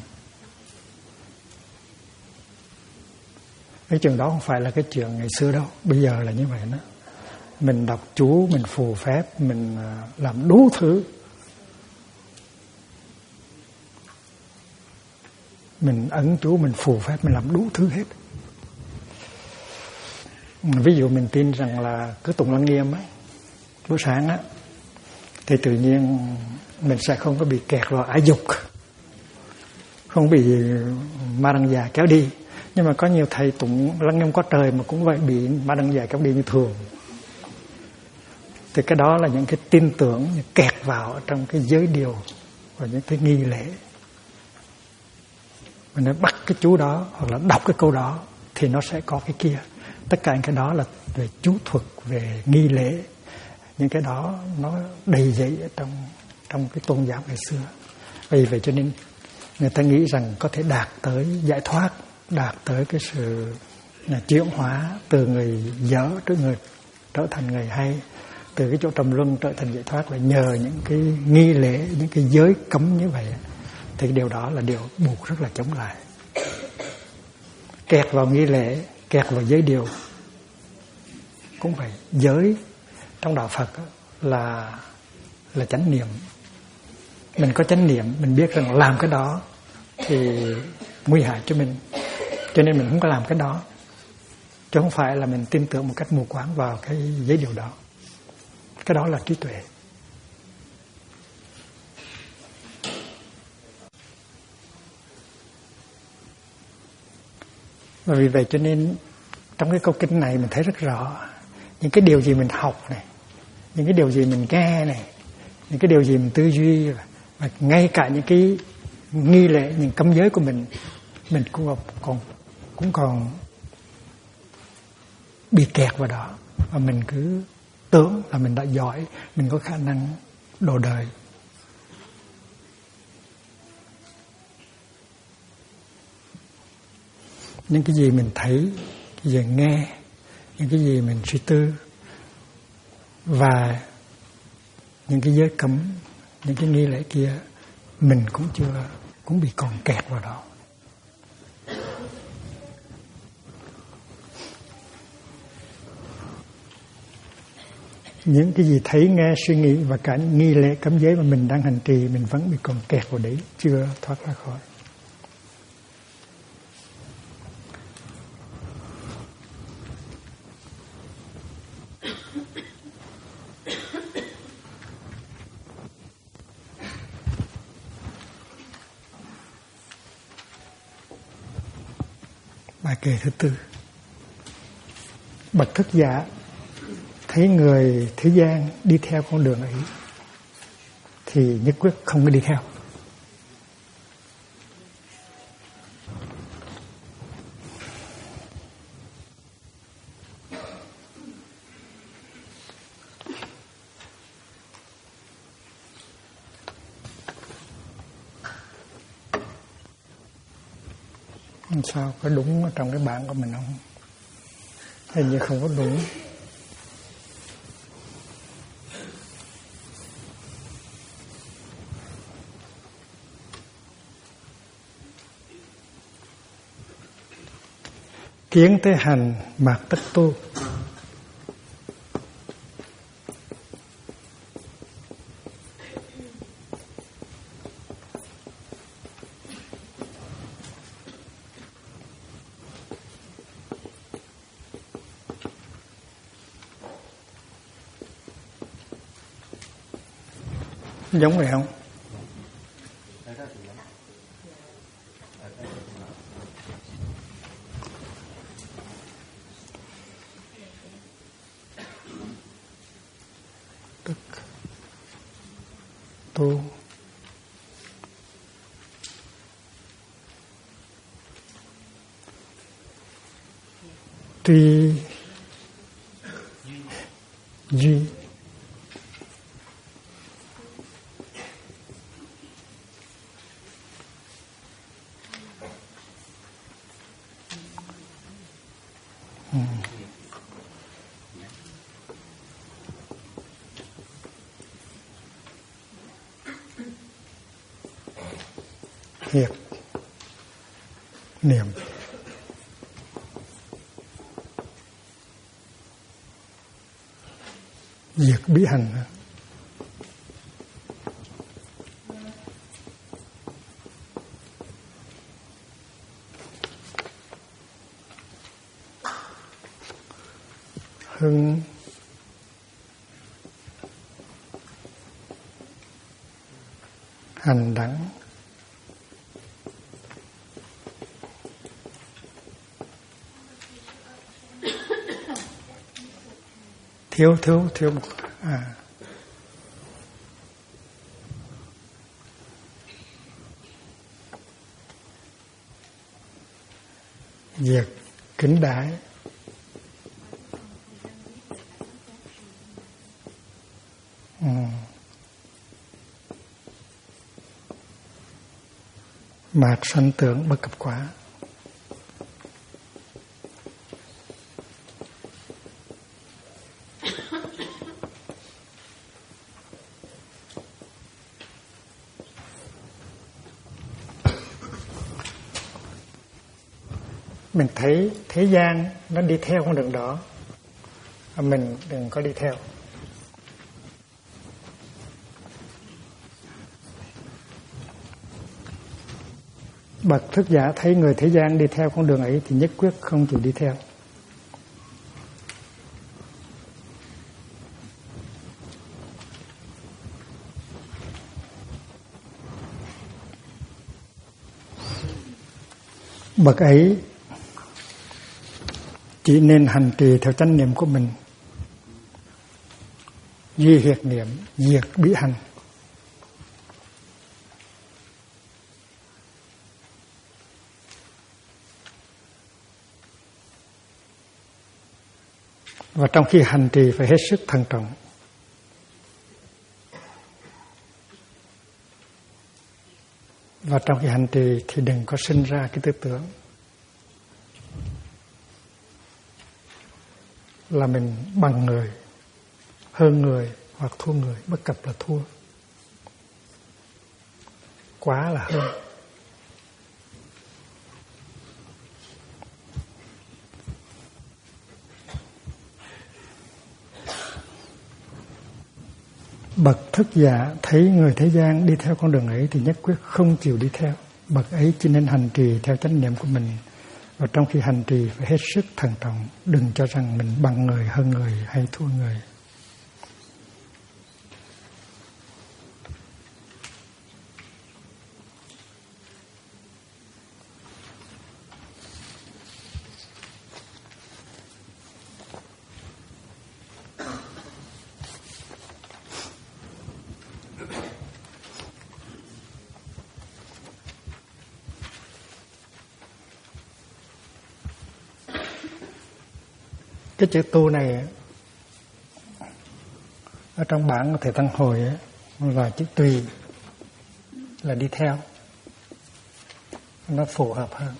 Cái chuyện đó không phải là cái chuyện ngày xưa đâu, bây giờ là như vậy đó. Mình đọc chú, mình phù phép, mình làm đủ thứ. Mình ấn chú, mình phù phép, mình làm đủ thứ hết. Ví dụ mình tin rằng là cứ tụng Lăng Nghiêm á, buổi sáng á, thì tự nhiên mình sẽ không có bị kẹt vào ái dục, không bị ma đăng già kéo đi. Nhưng mà có nhiều thầy tụng Lăng Nghiêm quá trời mà cũng vậy, bị ma đăng già kéo đi như thường. Thì cái đó là những cái tin tưởng kẹt vào trong cái giới điều và những cái nghi lễ. Mình nói bắt cái chú đó hoặc là đọc cái câu đó thì nó sẽ có cái kia. Tất cả những cái đó là về chú thuật, về nghi lễ. Những cái đó nó đầy dẫy ở trong cái tôn giáo ngày xưa. Vì vậy cho nên người ta nghĩ rằng có thể đạt tới giải thoát, đạt tới cái sự chuyển hóa từ người dở trở thành người hay, từ cái chỗ trầm luân trở thành giải thoát là nhờ những cái nghi lễ, những cái giới cấm như vậy. Thì điều đó là điều buộc rất là chống lại. Kẹt vào nghi lễ, kẹt vào giới điều cũng vậy. Giới trong đạo Phật là chánh niệm. Mình có chánh niệm, mình biết rằng làm cái đó thì nguy hại cho mình, cho nên mình không có làm cái đó. Chứ không phải là mình tin tưởng một cách mù quáng vào cái giới điều đó. Cái đó là trí tuệ. Và vì vậy cho nên trong cái câu kinh này mình thấy rất rõ những cái điều gì mình học này, những cái điều gì mình nghe này, những cái điều gì mình tư duy, và ngay cả những cái nghi lễ, những cấm giới của mình cũng còn bị kẹt vào đó. Và mình cứ tưởng là mình đã giỏi, mình có khả năng độ đời. Những cái gì mình thấy, cái gì nghe, những cái gì mình suy tư, và những cái giới cấm, những cái nghi lễ kia, mình cũng bị còn kẹt vào đó. Những cái gì thấy, nghe, suy nghĩ và cả những nghi lễ cấm giới mà mình đang hành trì, mình vẫn bị còn kẹt vào đấy, chưa thoát ra khỏi. Bài kệ thứ tư. Bậc thức giả thấy người thế gian đi theo con đường ấy thì nhất quyết không có đi theo. Sao có đúng ở trong cái bản của mình không? Hình như không có đúng. Kiến tới hành mạt tất tu. Giống vậy không? Tức tu tuy duy hiệt niệm. Diệt bí hành. Hưng hành đẳng. Thiếu một diệt kính đái. Mạt sanh tưởng bất cập quá. Mình thấy thế gian nó đi theo con đường đó, mình đừng có đi theo. Bậc thức giả thấy người thế gian đi theo con đường ấy thì nhất quyết không chịu đi theo. Bậc ấy chỉ nên hành trì theo chánh niệm của mình, duy hiệt niệm, diệt bí hành. Và trong khi hành trì phải hết sức thận trọng. Và trong khi hành trì thì đừng có sinh ra cái tư tưởng là mình bằng người, hơn người hoặc thua người. Bất cập là thua, quá là hơn. Bậc thức giả thấy người thế gian đi theo con đường ấy thì nhất quyết không chịu đi theo. Bậc ấy chỉ nên hành trì theo chánh niệm của mình. Và trong khi hành trì phải hết sức thận trọng, đừng cho rằng mình bằng người, hơn người hay thua người. Cái chữ tu này ở trong bản của Thầy Tăng Hồi là chữ tùy, là đi theo, nó phù hợp hơn.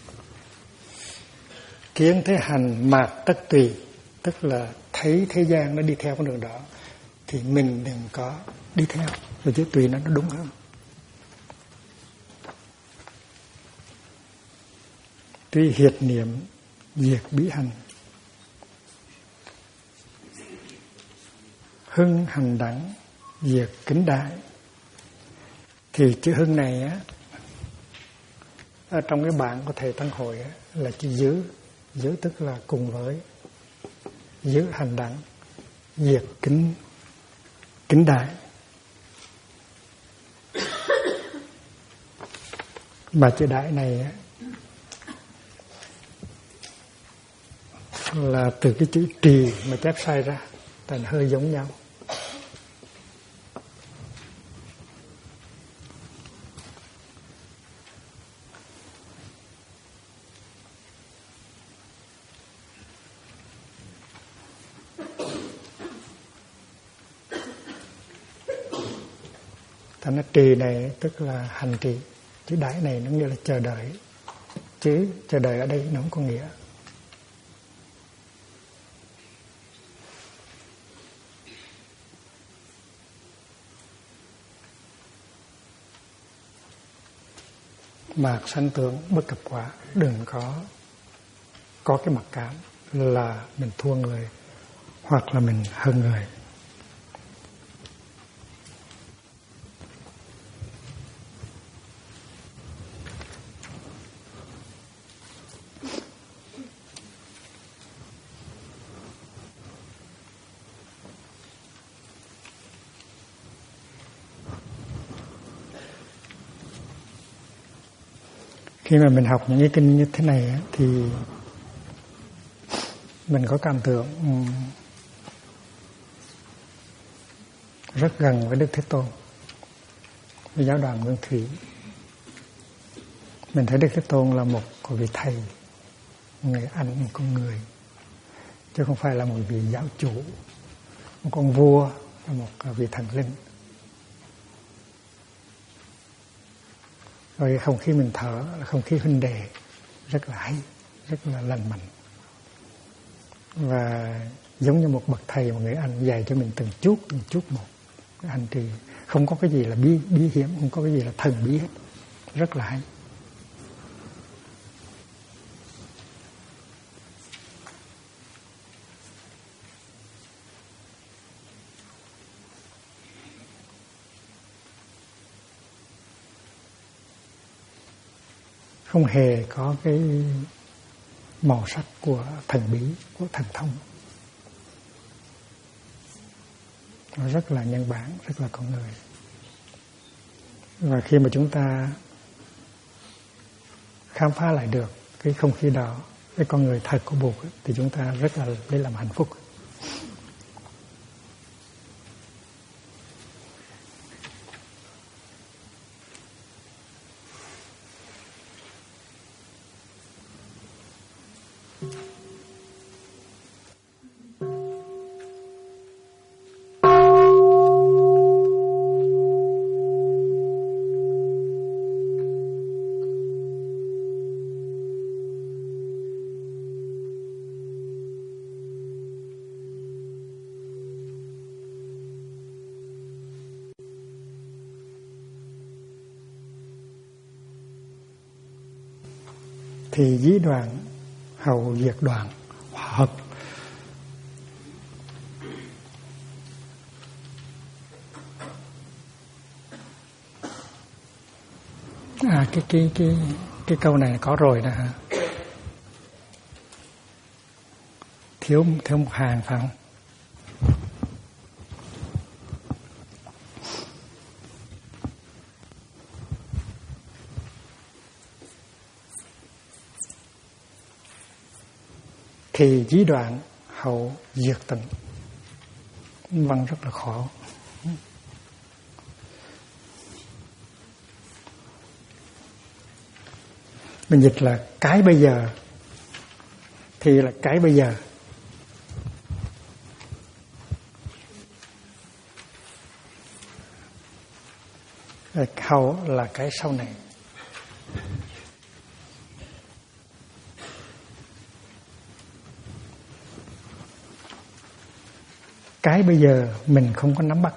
Kiến thế hành mạt tất tùy, tức là thấy thế gian nó đi theo con đường đó thì mình đừng có đi theo. Và chữ tùy nó đúng hơn. Tuy hiệt niệm, diệt bí hành. Hưng hành đẳng, diệt kính đại. Thì chữ hưng này á, ở trong cái bản của Thầy Tăng Hội á, là chữ giữ. Giữ tức là cùng với, giữ hành đẳng, diệt kính đại. Mà chữ đại này á, là từ cái chữ trì mà chép sai ra, thành hơi giống nhau. Thành nó trì này tức là hành trì, chữ đãi này nó nghĩa là chờ đợi. Chứ chờ đợi ở đây nó không có nghĩa. mà sanh tưởng bất cập quả, đừng có cái mặc cảm là mình thua người hoặc là mình hơn người. Khi mà mình học những cái kinh như thế này thì mình có cảm tưởng rất gần với Đức Thế Tôn, với giáo đoàn Nguyên Thủy. Mình thấy Đức Thế Tôn là một vị thầy, một người anh, một con người, chứ không phải là một vị giáo chủ, một con vua, là một vị thần linh. Rồi không khí mình thở là không khí huynh đệ, rất là hay, rất là lành mạnh. Và giống như một bậc thầy, một người anh dạy cho mình từng chút một. Anh thì không có cái gì là bí hiểm, không có cái gì là thần bí hết, rất là hay. Không hề có cái màu sắc của thần bí, của thần thông. Nó rất là nhân bản, rất là con người. Và khi mà chúng ta khám phá lại được cái không khí đó, cái con người thật của Bụt thì chúng ta rất là lấy làm hạnh phúc. Thì dí đoạn hầu diệt đoạn hòa hợp. Cái câu này có rồi nè hả? Thiếu một hàng phải không? Thì dí đoạn hậu diệt tận. Văn rất là khó. Mình dịch là cái bây giờ. Thì là cái bây giờ. Hậu là cái sau này. Cái bây giờ mình không có nắm bắt.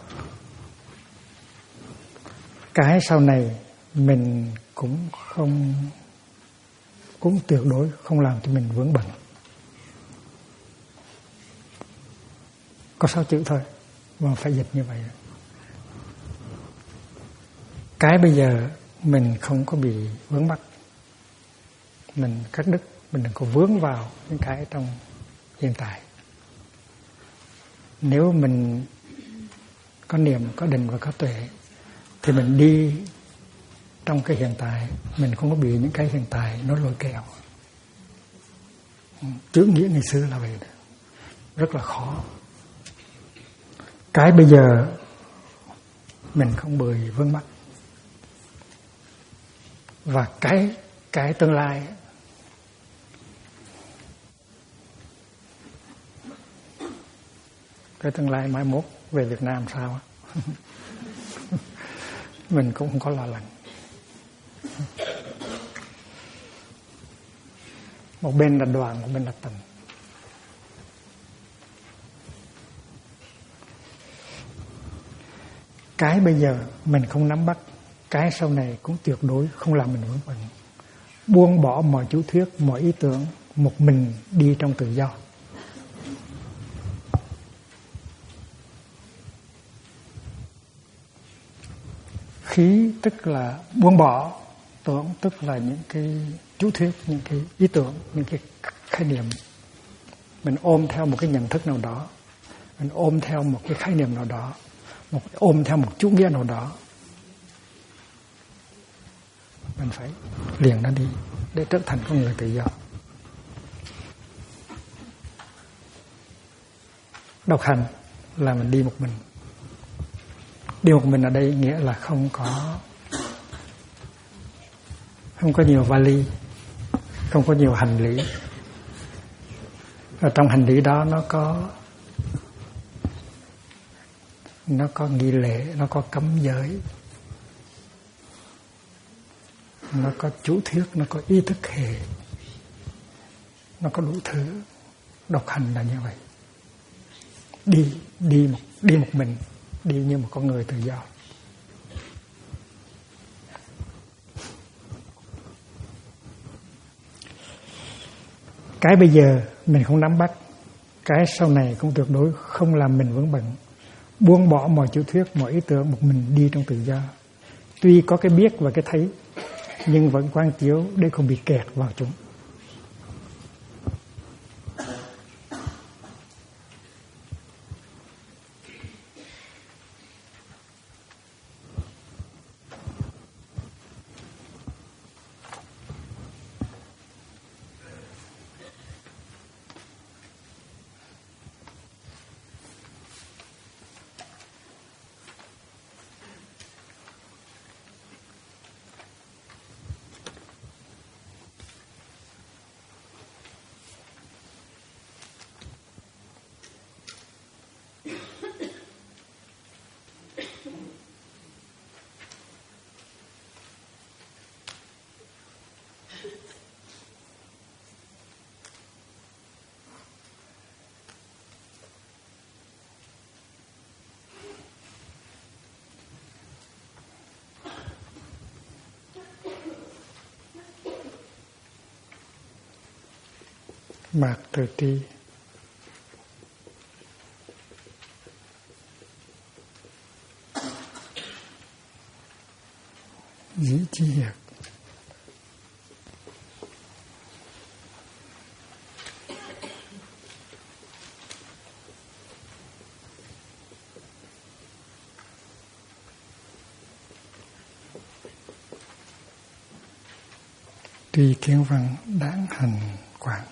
Cái sau này mình cũng tuyệt đối không làm cho mình vướng bận. Có 6 chữ thôi mà phải dịch như vậy. Cái bây giờ mình không có bị vướng mắc, mình cắt đứt, mình đừng có vướng vào những cái trong hiện tại. Nếu mình có niệm, có định và có tuệ thì mình đi trong cái hiện tại, mình không có bị những cái hiện tại nó lôi kéo. Chữ nghĩa ngày xưa là vậy đó. Rất là khó. Cái bây giờ mình không bị vướng mắc. Và cái tương lai mai mốt về Việt Nam sao mình cũng không có lo lắng. Một bên là đoàn, một bên là tầng. Cái bây giờ mình không nắm bắt cái sau này cũng tuyệt đối không làm mình vướng bận. Buông bỏ mọi chủ thuyết, mọi ý tưởng, một mình đi trong tự do. Khí tức là buông bỏ, tưởng tức là những cái chủ thuyết, những cái ý tưởng, những cái khái niệm. Mình ôm theo một cái nhận thức nào đó, mình ôm theo một cái khái niệm nào đó, ôm theo một chủ nghĩa nào đó. Mình phải liền nó đi để trở thành con người tự do. Độc hành là mình đi một mình. Đi một mình ở đây nghĩa là không có nhiều vali, không có nhiều hành lý. Ở trong hành lý đó nó có nghi lễ, nó có cấm giới, nó có chủ thuyết, nó có ý thức hệ, nó có đủ thứ. Độc hành là như vậy. Đi một mình, đi như một con người tự do. Cái bây giờ mình không nắm bắt, cái sau này cũng tuyệt đối không làm mình vướng bận. Buông bỏ mọi chủ thuyết, mọi ý tưởng, một mình đi trong tự do. Tuy có cái biết và cái thấy, nhưng vẫn quán chiếu để không bị kẹt vào chúng. Mạc Từ Tri. Dĩ chi hiệp. Tuy kiến văn đáng hành quảng.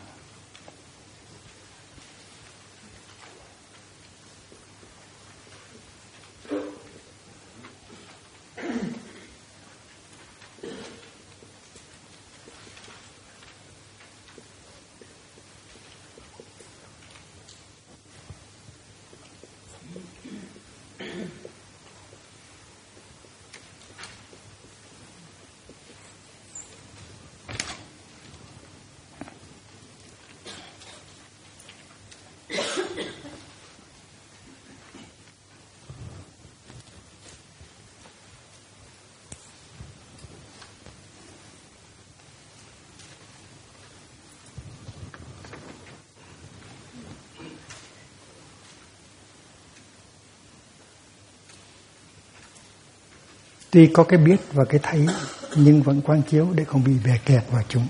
Tuy có cái biết và cái thấy, nhưng vẫn quán chiếu để không bị bè kẹt vào chúng.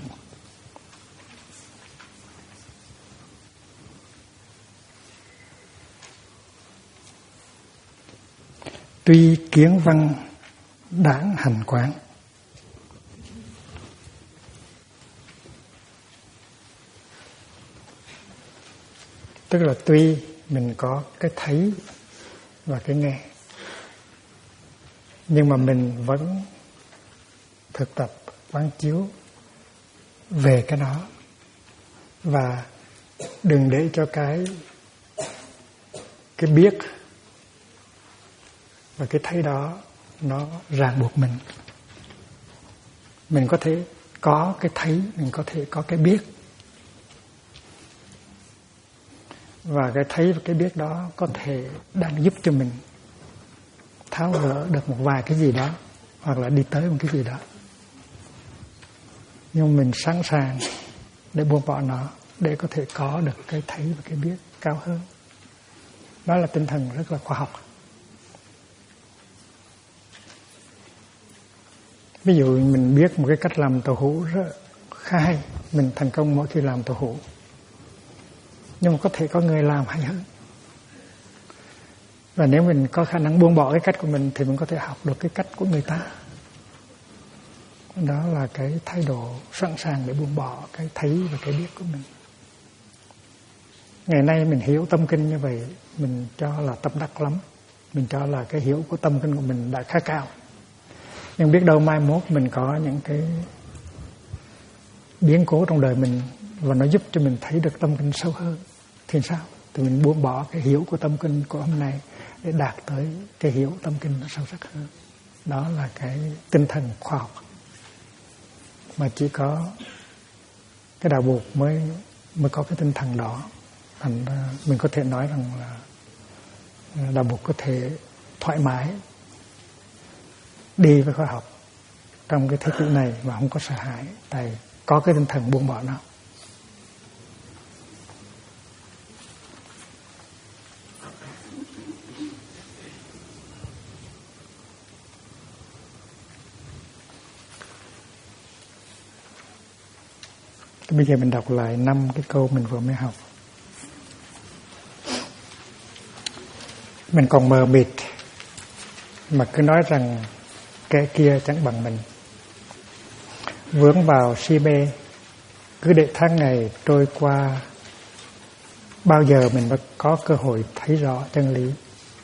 Tuy kiến văn đáng hành quán. Tức là tuy mình có cái thấy và cái nghe, nhưng mà mình vẫn thực tập quán chiếu về cái đó, và đừng để cho cái biết và cái thấy đó nó ràng buộc mình. Mình có thể có cái thấy, mình có thể có cái biết, và cái thấy và cái biết đó có thể đang giúp cho mình tháo gỡ được một vài cái gì đó hoặc là đi tới một cái gì đó. Nhưng mình sẵn sàng để buông bỏ nó, để có thể có được cái thấy và cái biết cao hơn. Đó là tinh thần rất là khoa học. Ví dụ mình biết một cái cách làm tàu hũ rất khá hay, mình thành công mỗi khi làm tàu hũ. Nhưng mà có thể có người làm hay hơn. Và nếu mình có khả năng buông bỏ cái cách của mình thì mình có thể học được cái cách của người ta. Đó là cái thái độ sẵn sàng để buông bỏ cái thấy và cái biết của mình. Ngày nay mình hiểu tâm kinh như vậy, mình cho là tâm đắc lắm. Mình cho là cái hiểu của tâm kinh của mình đã khá cao. Nhưng biết đâu mai mốt mình có những cái biến cố trong đời mình và nó giúp cho mình thấy được tâm kinh sâu hơn thì sao? Thì mình buông bỏ cái hiểu của tâm kinh của hôm nay để đạt tới cái hiểu tâm kinh nó sâu sắc hơn. Đó là cái tinh thần khoa học mà chỉ có cái đạo Phật mới có cái tinh thần đó. Thành ra mình có thể nói rằng là đạo Phật có thể thoải mái đi với khoa học trong cái thế kỷ này mà không có sợ hãi, tại có cái tinh thần buông bỏ nó. Bây giờ mình đọc lại 5 cái câu mình vừa mới học. Mình còn mờ mịt mà cứ nói rằng kẻ kia chẳng bằng mình, vướng vào si mê, cứ để tháng ngày trôi qua, bao giờ mình mới có cơ hội thấy rõ chân lý.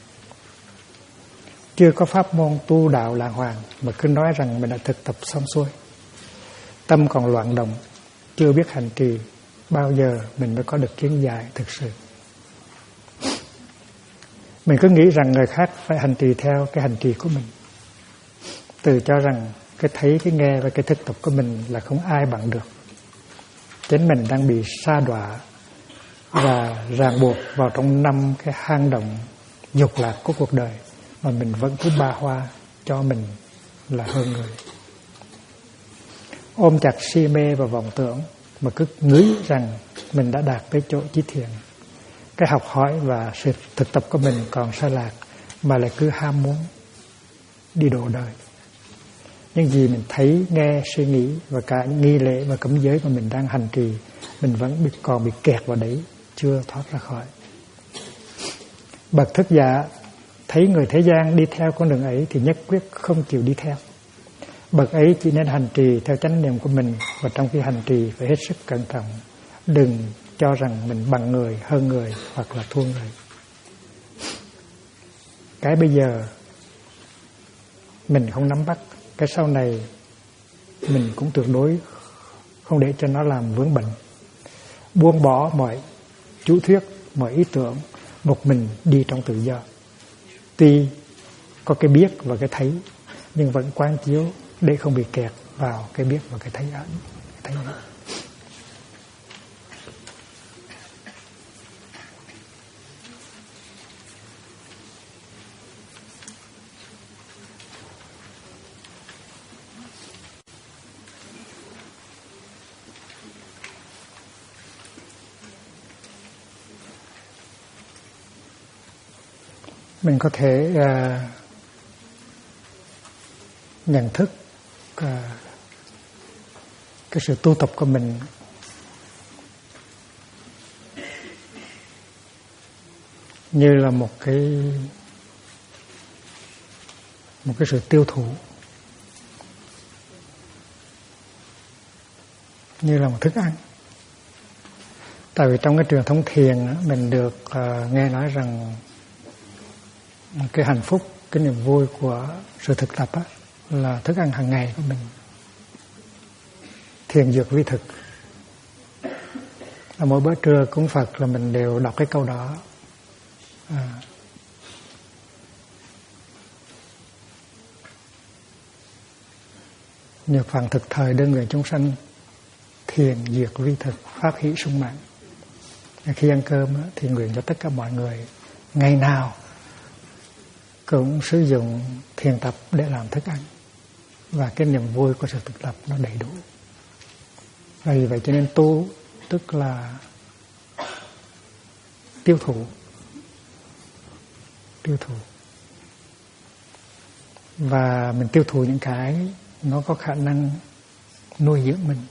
Chưa có pháp môn tu đạo đàng hoàng mà cứ nói rằng mình đã thực tập xong xuôi, tâm còn loạn động, chưa biết hành trì, bao giờ mình mới có được kiến giải thực sự. Mình cứ nghĩ rằng người khác phải hành trì theo cái hành trì của mình, tự cho rằng cái thấy, cái nghe và cái thực tập của mình là không ai bằng được. Chính mình đang bị sa đọa và ràng buộc vào trong 5 cái hang động dục lạc của cuộc đời mà mình vẫn cứ ba hoa cho mình là hơn người. Ôm chặt si mê và vọng tưởng mà cứ nghĩ rằng mình đã đạt tới chỗ chí thiện. Cái học hỏi và sự thực tập của mình còn sai lạc mà lại cứ ham muốn đi độ đời. Nhưng gì mình thấy, nghe, suy nghĩ và cả những nghi lễ và cấm giới mà mình đang hành trì, mình vẫn còn bị kẹt vào đấy, chưa thoát ra khỏi. Bậc thức giả thấy người thế gian đi theo con đường ấy thì nhất quyết không chịu đi theo. Bậc ấy chỉ nên hành trì theo chánh niệm của mình, và trong khi hành trì phải hết sức cẩn trọng, đừng cho rằng mình bằng người, hơn người hoặc là thua người. Cái bây giờ mình không nắm bắt, cái sau này mình cũng tuyệt đối không để cho nó làm vướng bận. Buông bỏ mọi chủ thuyết, mọi ý tưởng, một mình đi trong tự do. Tuy có cái biết và cái thấy, nhưng vẫn quán chiếu để không bị kẹt vào cái biết và cái thấy ấy. Mình có thể nhận thức cái sự tu tập của mình như là một cái sự tiêu thụ, như là một thức ăn. Tại vì trong cái truyền thống thiền mình được nghe nói rằng cái hạnh phúc, cái niềm vui của sự thực tập là thức ăn hàng ngày của mình. Thiền dược vi thực. Mỗi bữa trưa cúng Phật là mình đều đọc cái câu đó. Nhược phạn thực thời đơn người chúng sanh, thiền dược vi thực, pháp hỷ sung mãn. Khi ăn cơm thì nguyện cho tất cả mọi người ngày nào cũng sử dụng thiền tập để làm thức ăn. và cái niềm vui của sự thực tập nó đầy đủ. Vì vậy cho nên tu tức là tiêu thụ, và mình tiêu thụ những cái nó có khả năng nuôi dưỡng mình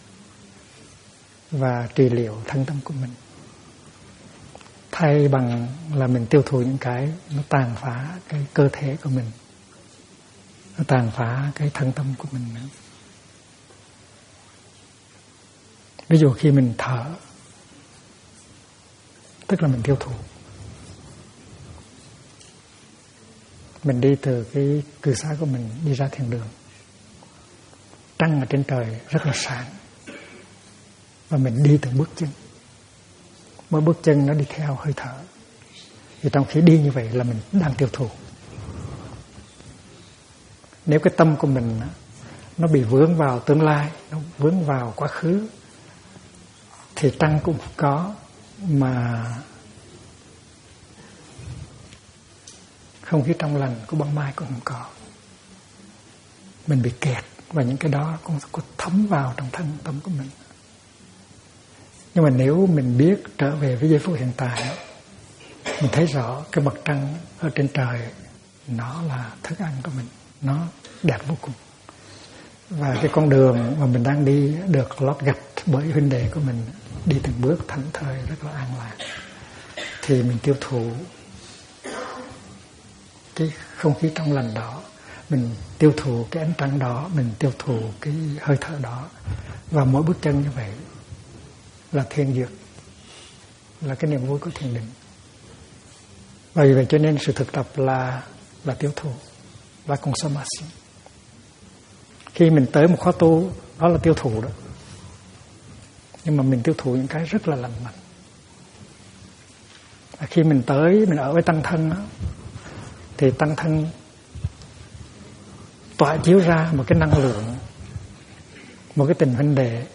và trị liệu thân tâm của mình, thay bằng là mình tiêu thụ những cái nó tàn phá cái cơ thể của mình, nó tàn phá cái thân tâm của mình nữa. Ví dụ khi mình thở, tức là mình tiêu thụ. Mình đi từ cái cư xá của mình đi ra thiền đường, trăng ở trên trời rất là sáng, và mình đi từng bước chân, mỗi bước chân nó đi theo hơi thở. Thì trong khi đi như vậy là mình đang tiêu thụ. Nếu cái tâm của mình nó bị vướng vào tương lai, nó vướng vào quá khứ, thì trăng cũng có mà không khí trong lành của ban mai cũng không có. Mình bị kẹt và những cái đó cũng có thấm vào trong thân tâm của mình. Nhưng mà nếu mình biết trở về với giây phút hiện tại, mình thấy rõ cái mặt trăng ở trên trời nó là thức ăn của mình, nó đẹp vô cùng. Và cái con đường mà mình đang đi được lót gạch bởi huynh đệ của mình, đi từng bước thảnh thơi rất là an lạc. Thì mình tiêu thụ cái không khí trong lành đó, mình tiêu thụ cái ánh trăng đó, mình tiêu thụ cái hơi thở đó. Và mỗi bước chân như vậy là thiền dược, là cái niềm vui của thiền định. Vì vậy cho nên sự thực tập là tiêu thụ, là consumption. Khi mình tới một khóa tu, đó là tiêu thụ đó. Nhưng mà mình tiêu thụ những cái rất là lành mạnh. Khi mình tới, mình ở với tăng thân đó, thì tăng thân tỏa chiếu ra một cái năng lượng, một cái tình huynh đệ.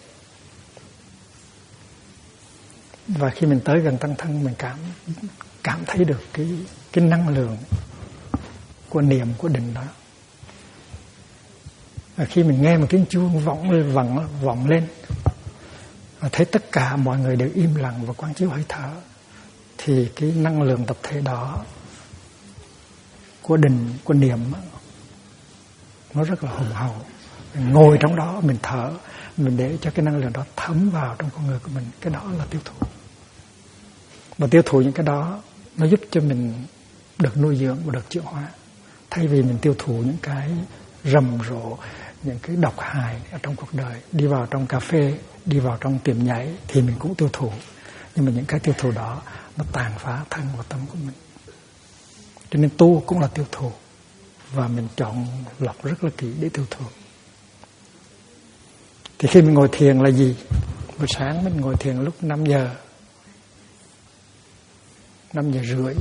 Và khi mình tới gần tăng thân, mình cảm thấy được cái năng lượng của niệm, của định đó. Và khi mình nghe một tiếng chuông vọng lên, và thấy tất cả mọi người đều im lặng và quán chiếu hơi thở, thì cái năng lượng tập thể đó của định, của niệm, nó rất là hùng hậu. Mình ngồi trong đó, mình thở, mình để cho cái năng lượng đó thấm vào trong con người của mình. Cái đó là tiêu thụ. Và tiêu thụ những cái đó, nó giúp cho mình được nuôi dưỡng và được chuyển hóa. Thay vì mình tiêu thụ những cái rầm rộ, những cái độc hại ở trong cuộc đời, đi vào trong cà phê, đi vào trong tiệm nhảy, thì mình cũng tiêu thụ. Nhưng mà những cái tiêu thụ đó nó tàn phá thân và tâm của mình. Cho nên tu cũng là tiêu thụ, và mình chọn lọc rất là kỹ để tiêu thụ. Thì khi mình ngồi thiền là gì? Buổi sáng mình ngồi thiền lúc 5 giờ 5:30.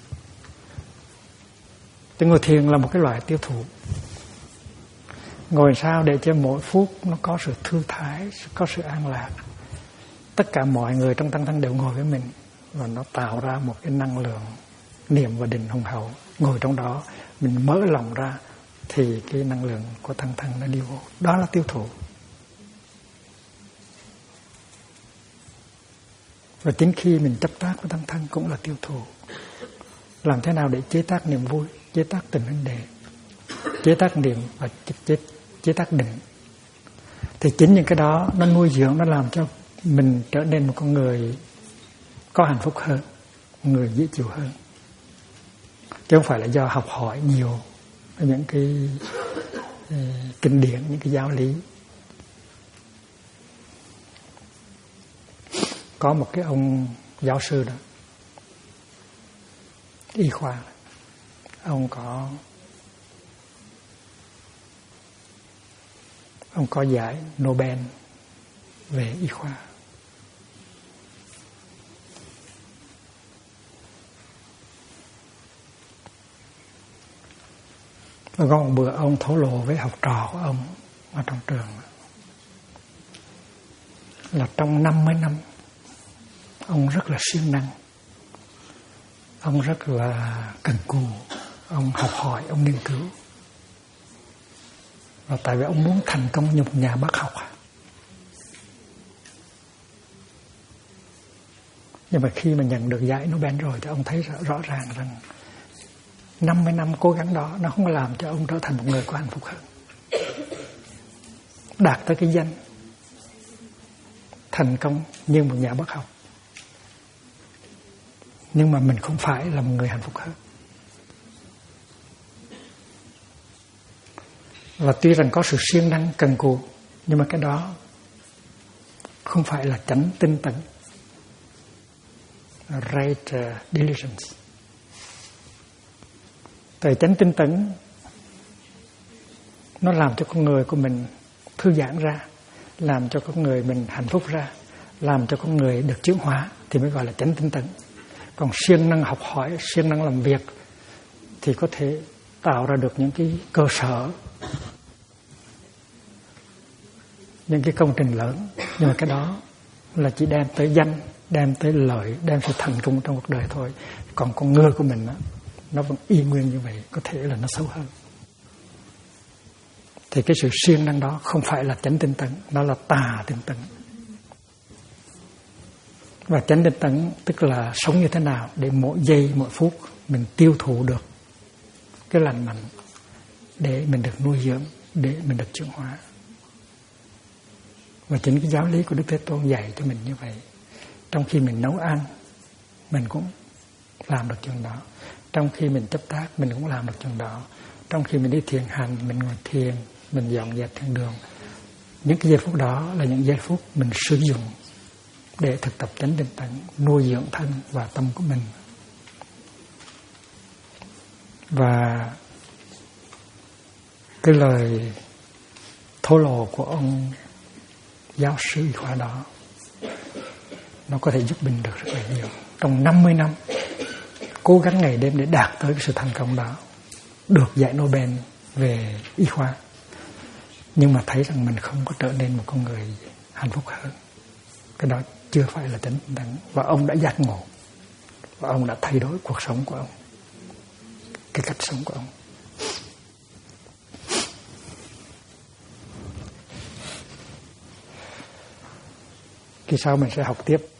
Thì ngồi thiền là một cái loại tiêu thụ. Ngồi sao để cho mỗi phút nó có sự thư thái, có sự an lạc. Tất cả mọi người trong tăng thân đều ngồi với mình, và nó tạo ra một cái năng lượng niệm và định hùng hậu. Ngồi trong đó, mình mở lòng ra, thì cái năng lượng của tăng thân nó đi vô. Đó là tiêu thụ. Và chính khi mình chấp tác với tăng thân cũng là tiêu thụ. Làm thế nào để chế tác niềm vui, chế tác tình huynh đệ, chế tác niệm và chế tác định. Thì chính những cái đó nó nuôi dưỡng, nó làm cho mình trở nên một con người có hạnh phúc hơn, một người dễ chịu hơn. Chứ không phải là do học hỏi nhiều những cái kinh điển, những cái giáo lý. Có một cái ông giáo sư đó, y khoa, ông có giải Nobel về y khoa. Và có một bữa ông thổ lộ với học trò của ông ở trong trường là trong 50 năm ông rất là siêng năng, ông rất là cần cù, ông học hỏi, ông nghiên cứu. Và tại vì ông muốn thành công như một nhà bác học. Nhưng mà khi mà nhận được giải Nobel rồi thì ông thấy rõ ràng rằng 50 năm cố gắng đó nó không có làm cho ông trở thành một người có hạnh phúc hơn. Đạt tới cái danh thành công như một nhà bác học, nhưng mà mình không phải là một người hạnh phúc hơn. Và tuy rằng có sự siêng năng cần cù, nhưng mà cái đó không phải là chánh tinh tấn, right diligence. Tại chánh tinh tấn nó làm cho con người của mình thư giãn ra, làm cho con người mình hạnh phúc ra, làm cho con người được chuyển hóa thì mới gọi là chánh tinh tấn. Còn siêng năng học hỏi, siêng năng làm việc thì có thể tạo ra được những cái cơ sở, những cái công trình lớn, nhưng mà cái đó là chỉ đem tới danh, đem tới lợi, đem sự thành công trong cuộc đời thôi. Còn con người của mình đó, nó vẫn y nguyên như vậy, có thể là nó xấu hơn. Thì cái sự siêng năng đó không phải là chánh tinh tấn, nó là tà tinh tấn. Và chánh tinh tấn tức là sống như thế nào để mỗi giây mỗi phút mình tiêu thụ được cái lành mạnh, để mình được nuôi dưỡng, để mình được chuyển hóa. Và chính cái giáo lý của Đức Thế Tôn dạy cho mình như vậy. Trong khi mình nấu ăn, mình cũng làm được chuyện đó. Trong khi mình chấp tác, mình cũng làm được chuyện đó. Trong khi mình đi thiền hành, mình ngồi thiền, mình dọn dẹp thiên đường. Những cái giây phút đó là những giây phút mình sử dụng để thực tập chánh tinh tấn, nuôi dưỡng thân và tâm của mình. Và cái lời thổ lộ của ông giáo sư y khoa đó nó có thể giúp mình được rất là nhiều. Trong 50 năm cố gắng ngày đêm để đạt tới cái sự thành công đó, được giải Nobel về y khoa, nhưng mà thấy rằng mình không có trở nên một con người hạnh phúc hơn. Cái đó chưa phải là chánh tinh tấn. Và ông đã giác ngộ, và ông đã thay đổi cuộc sống của ông, cái cách sống của ông. Kỳ sau mình sẽ học tiếp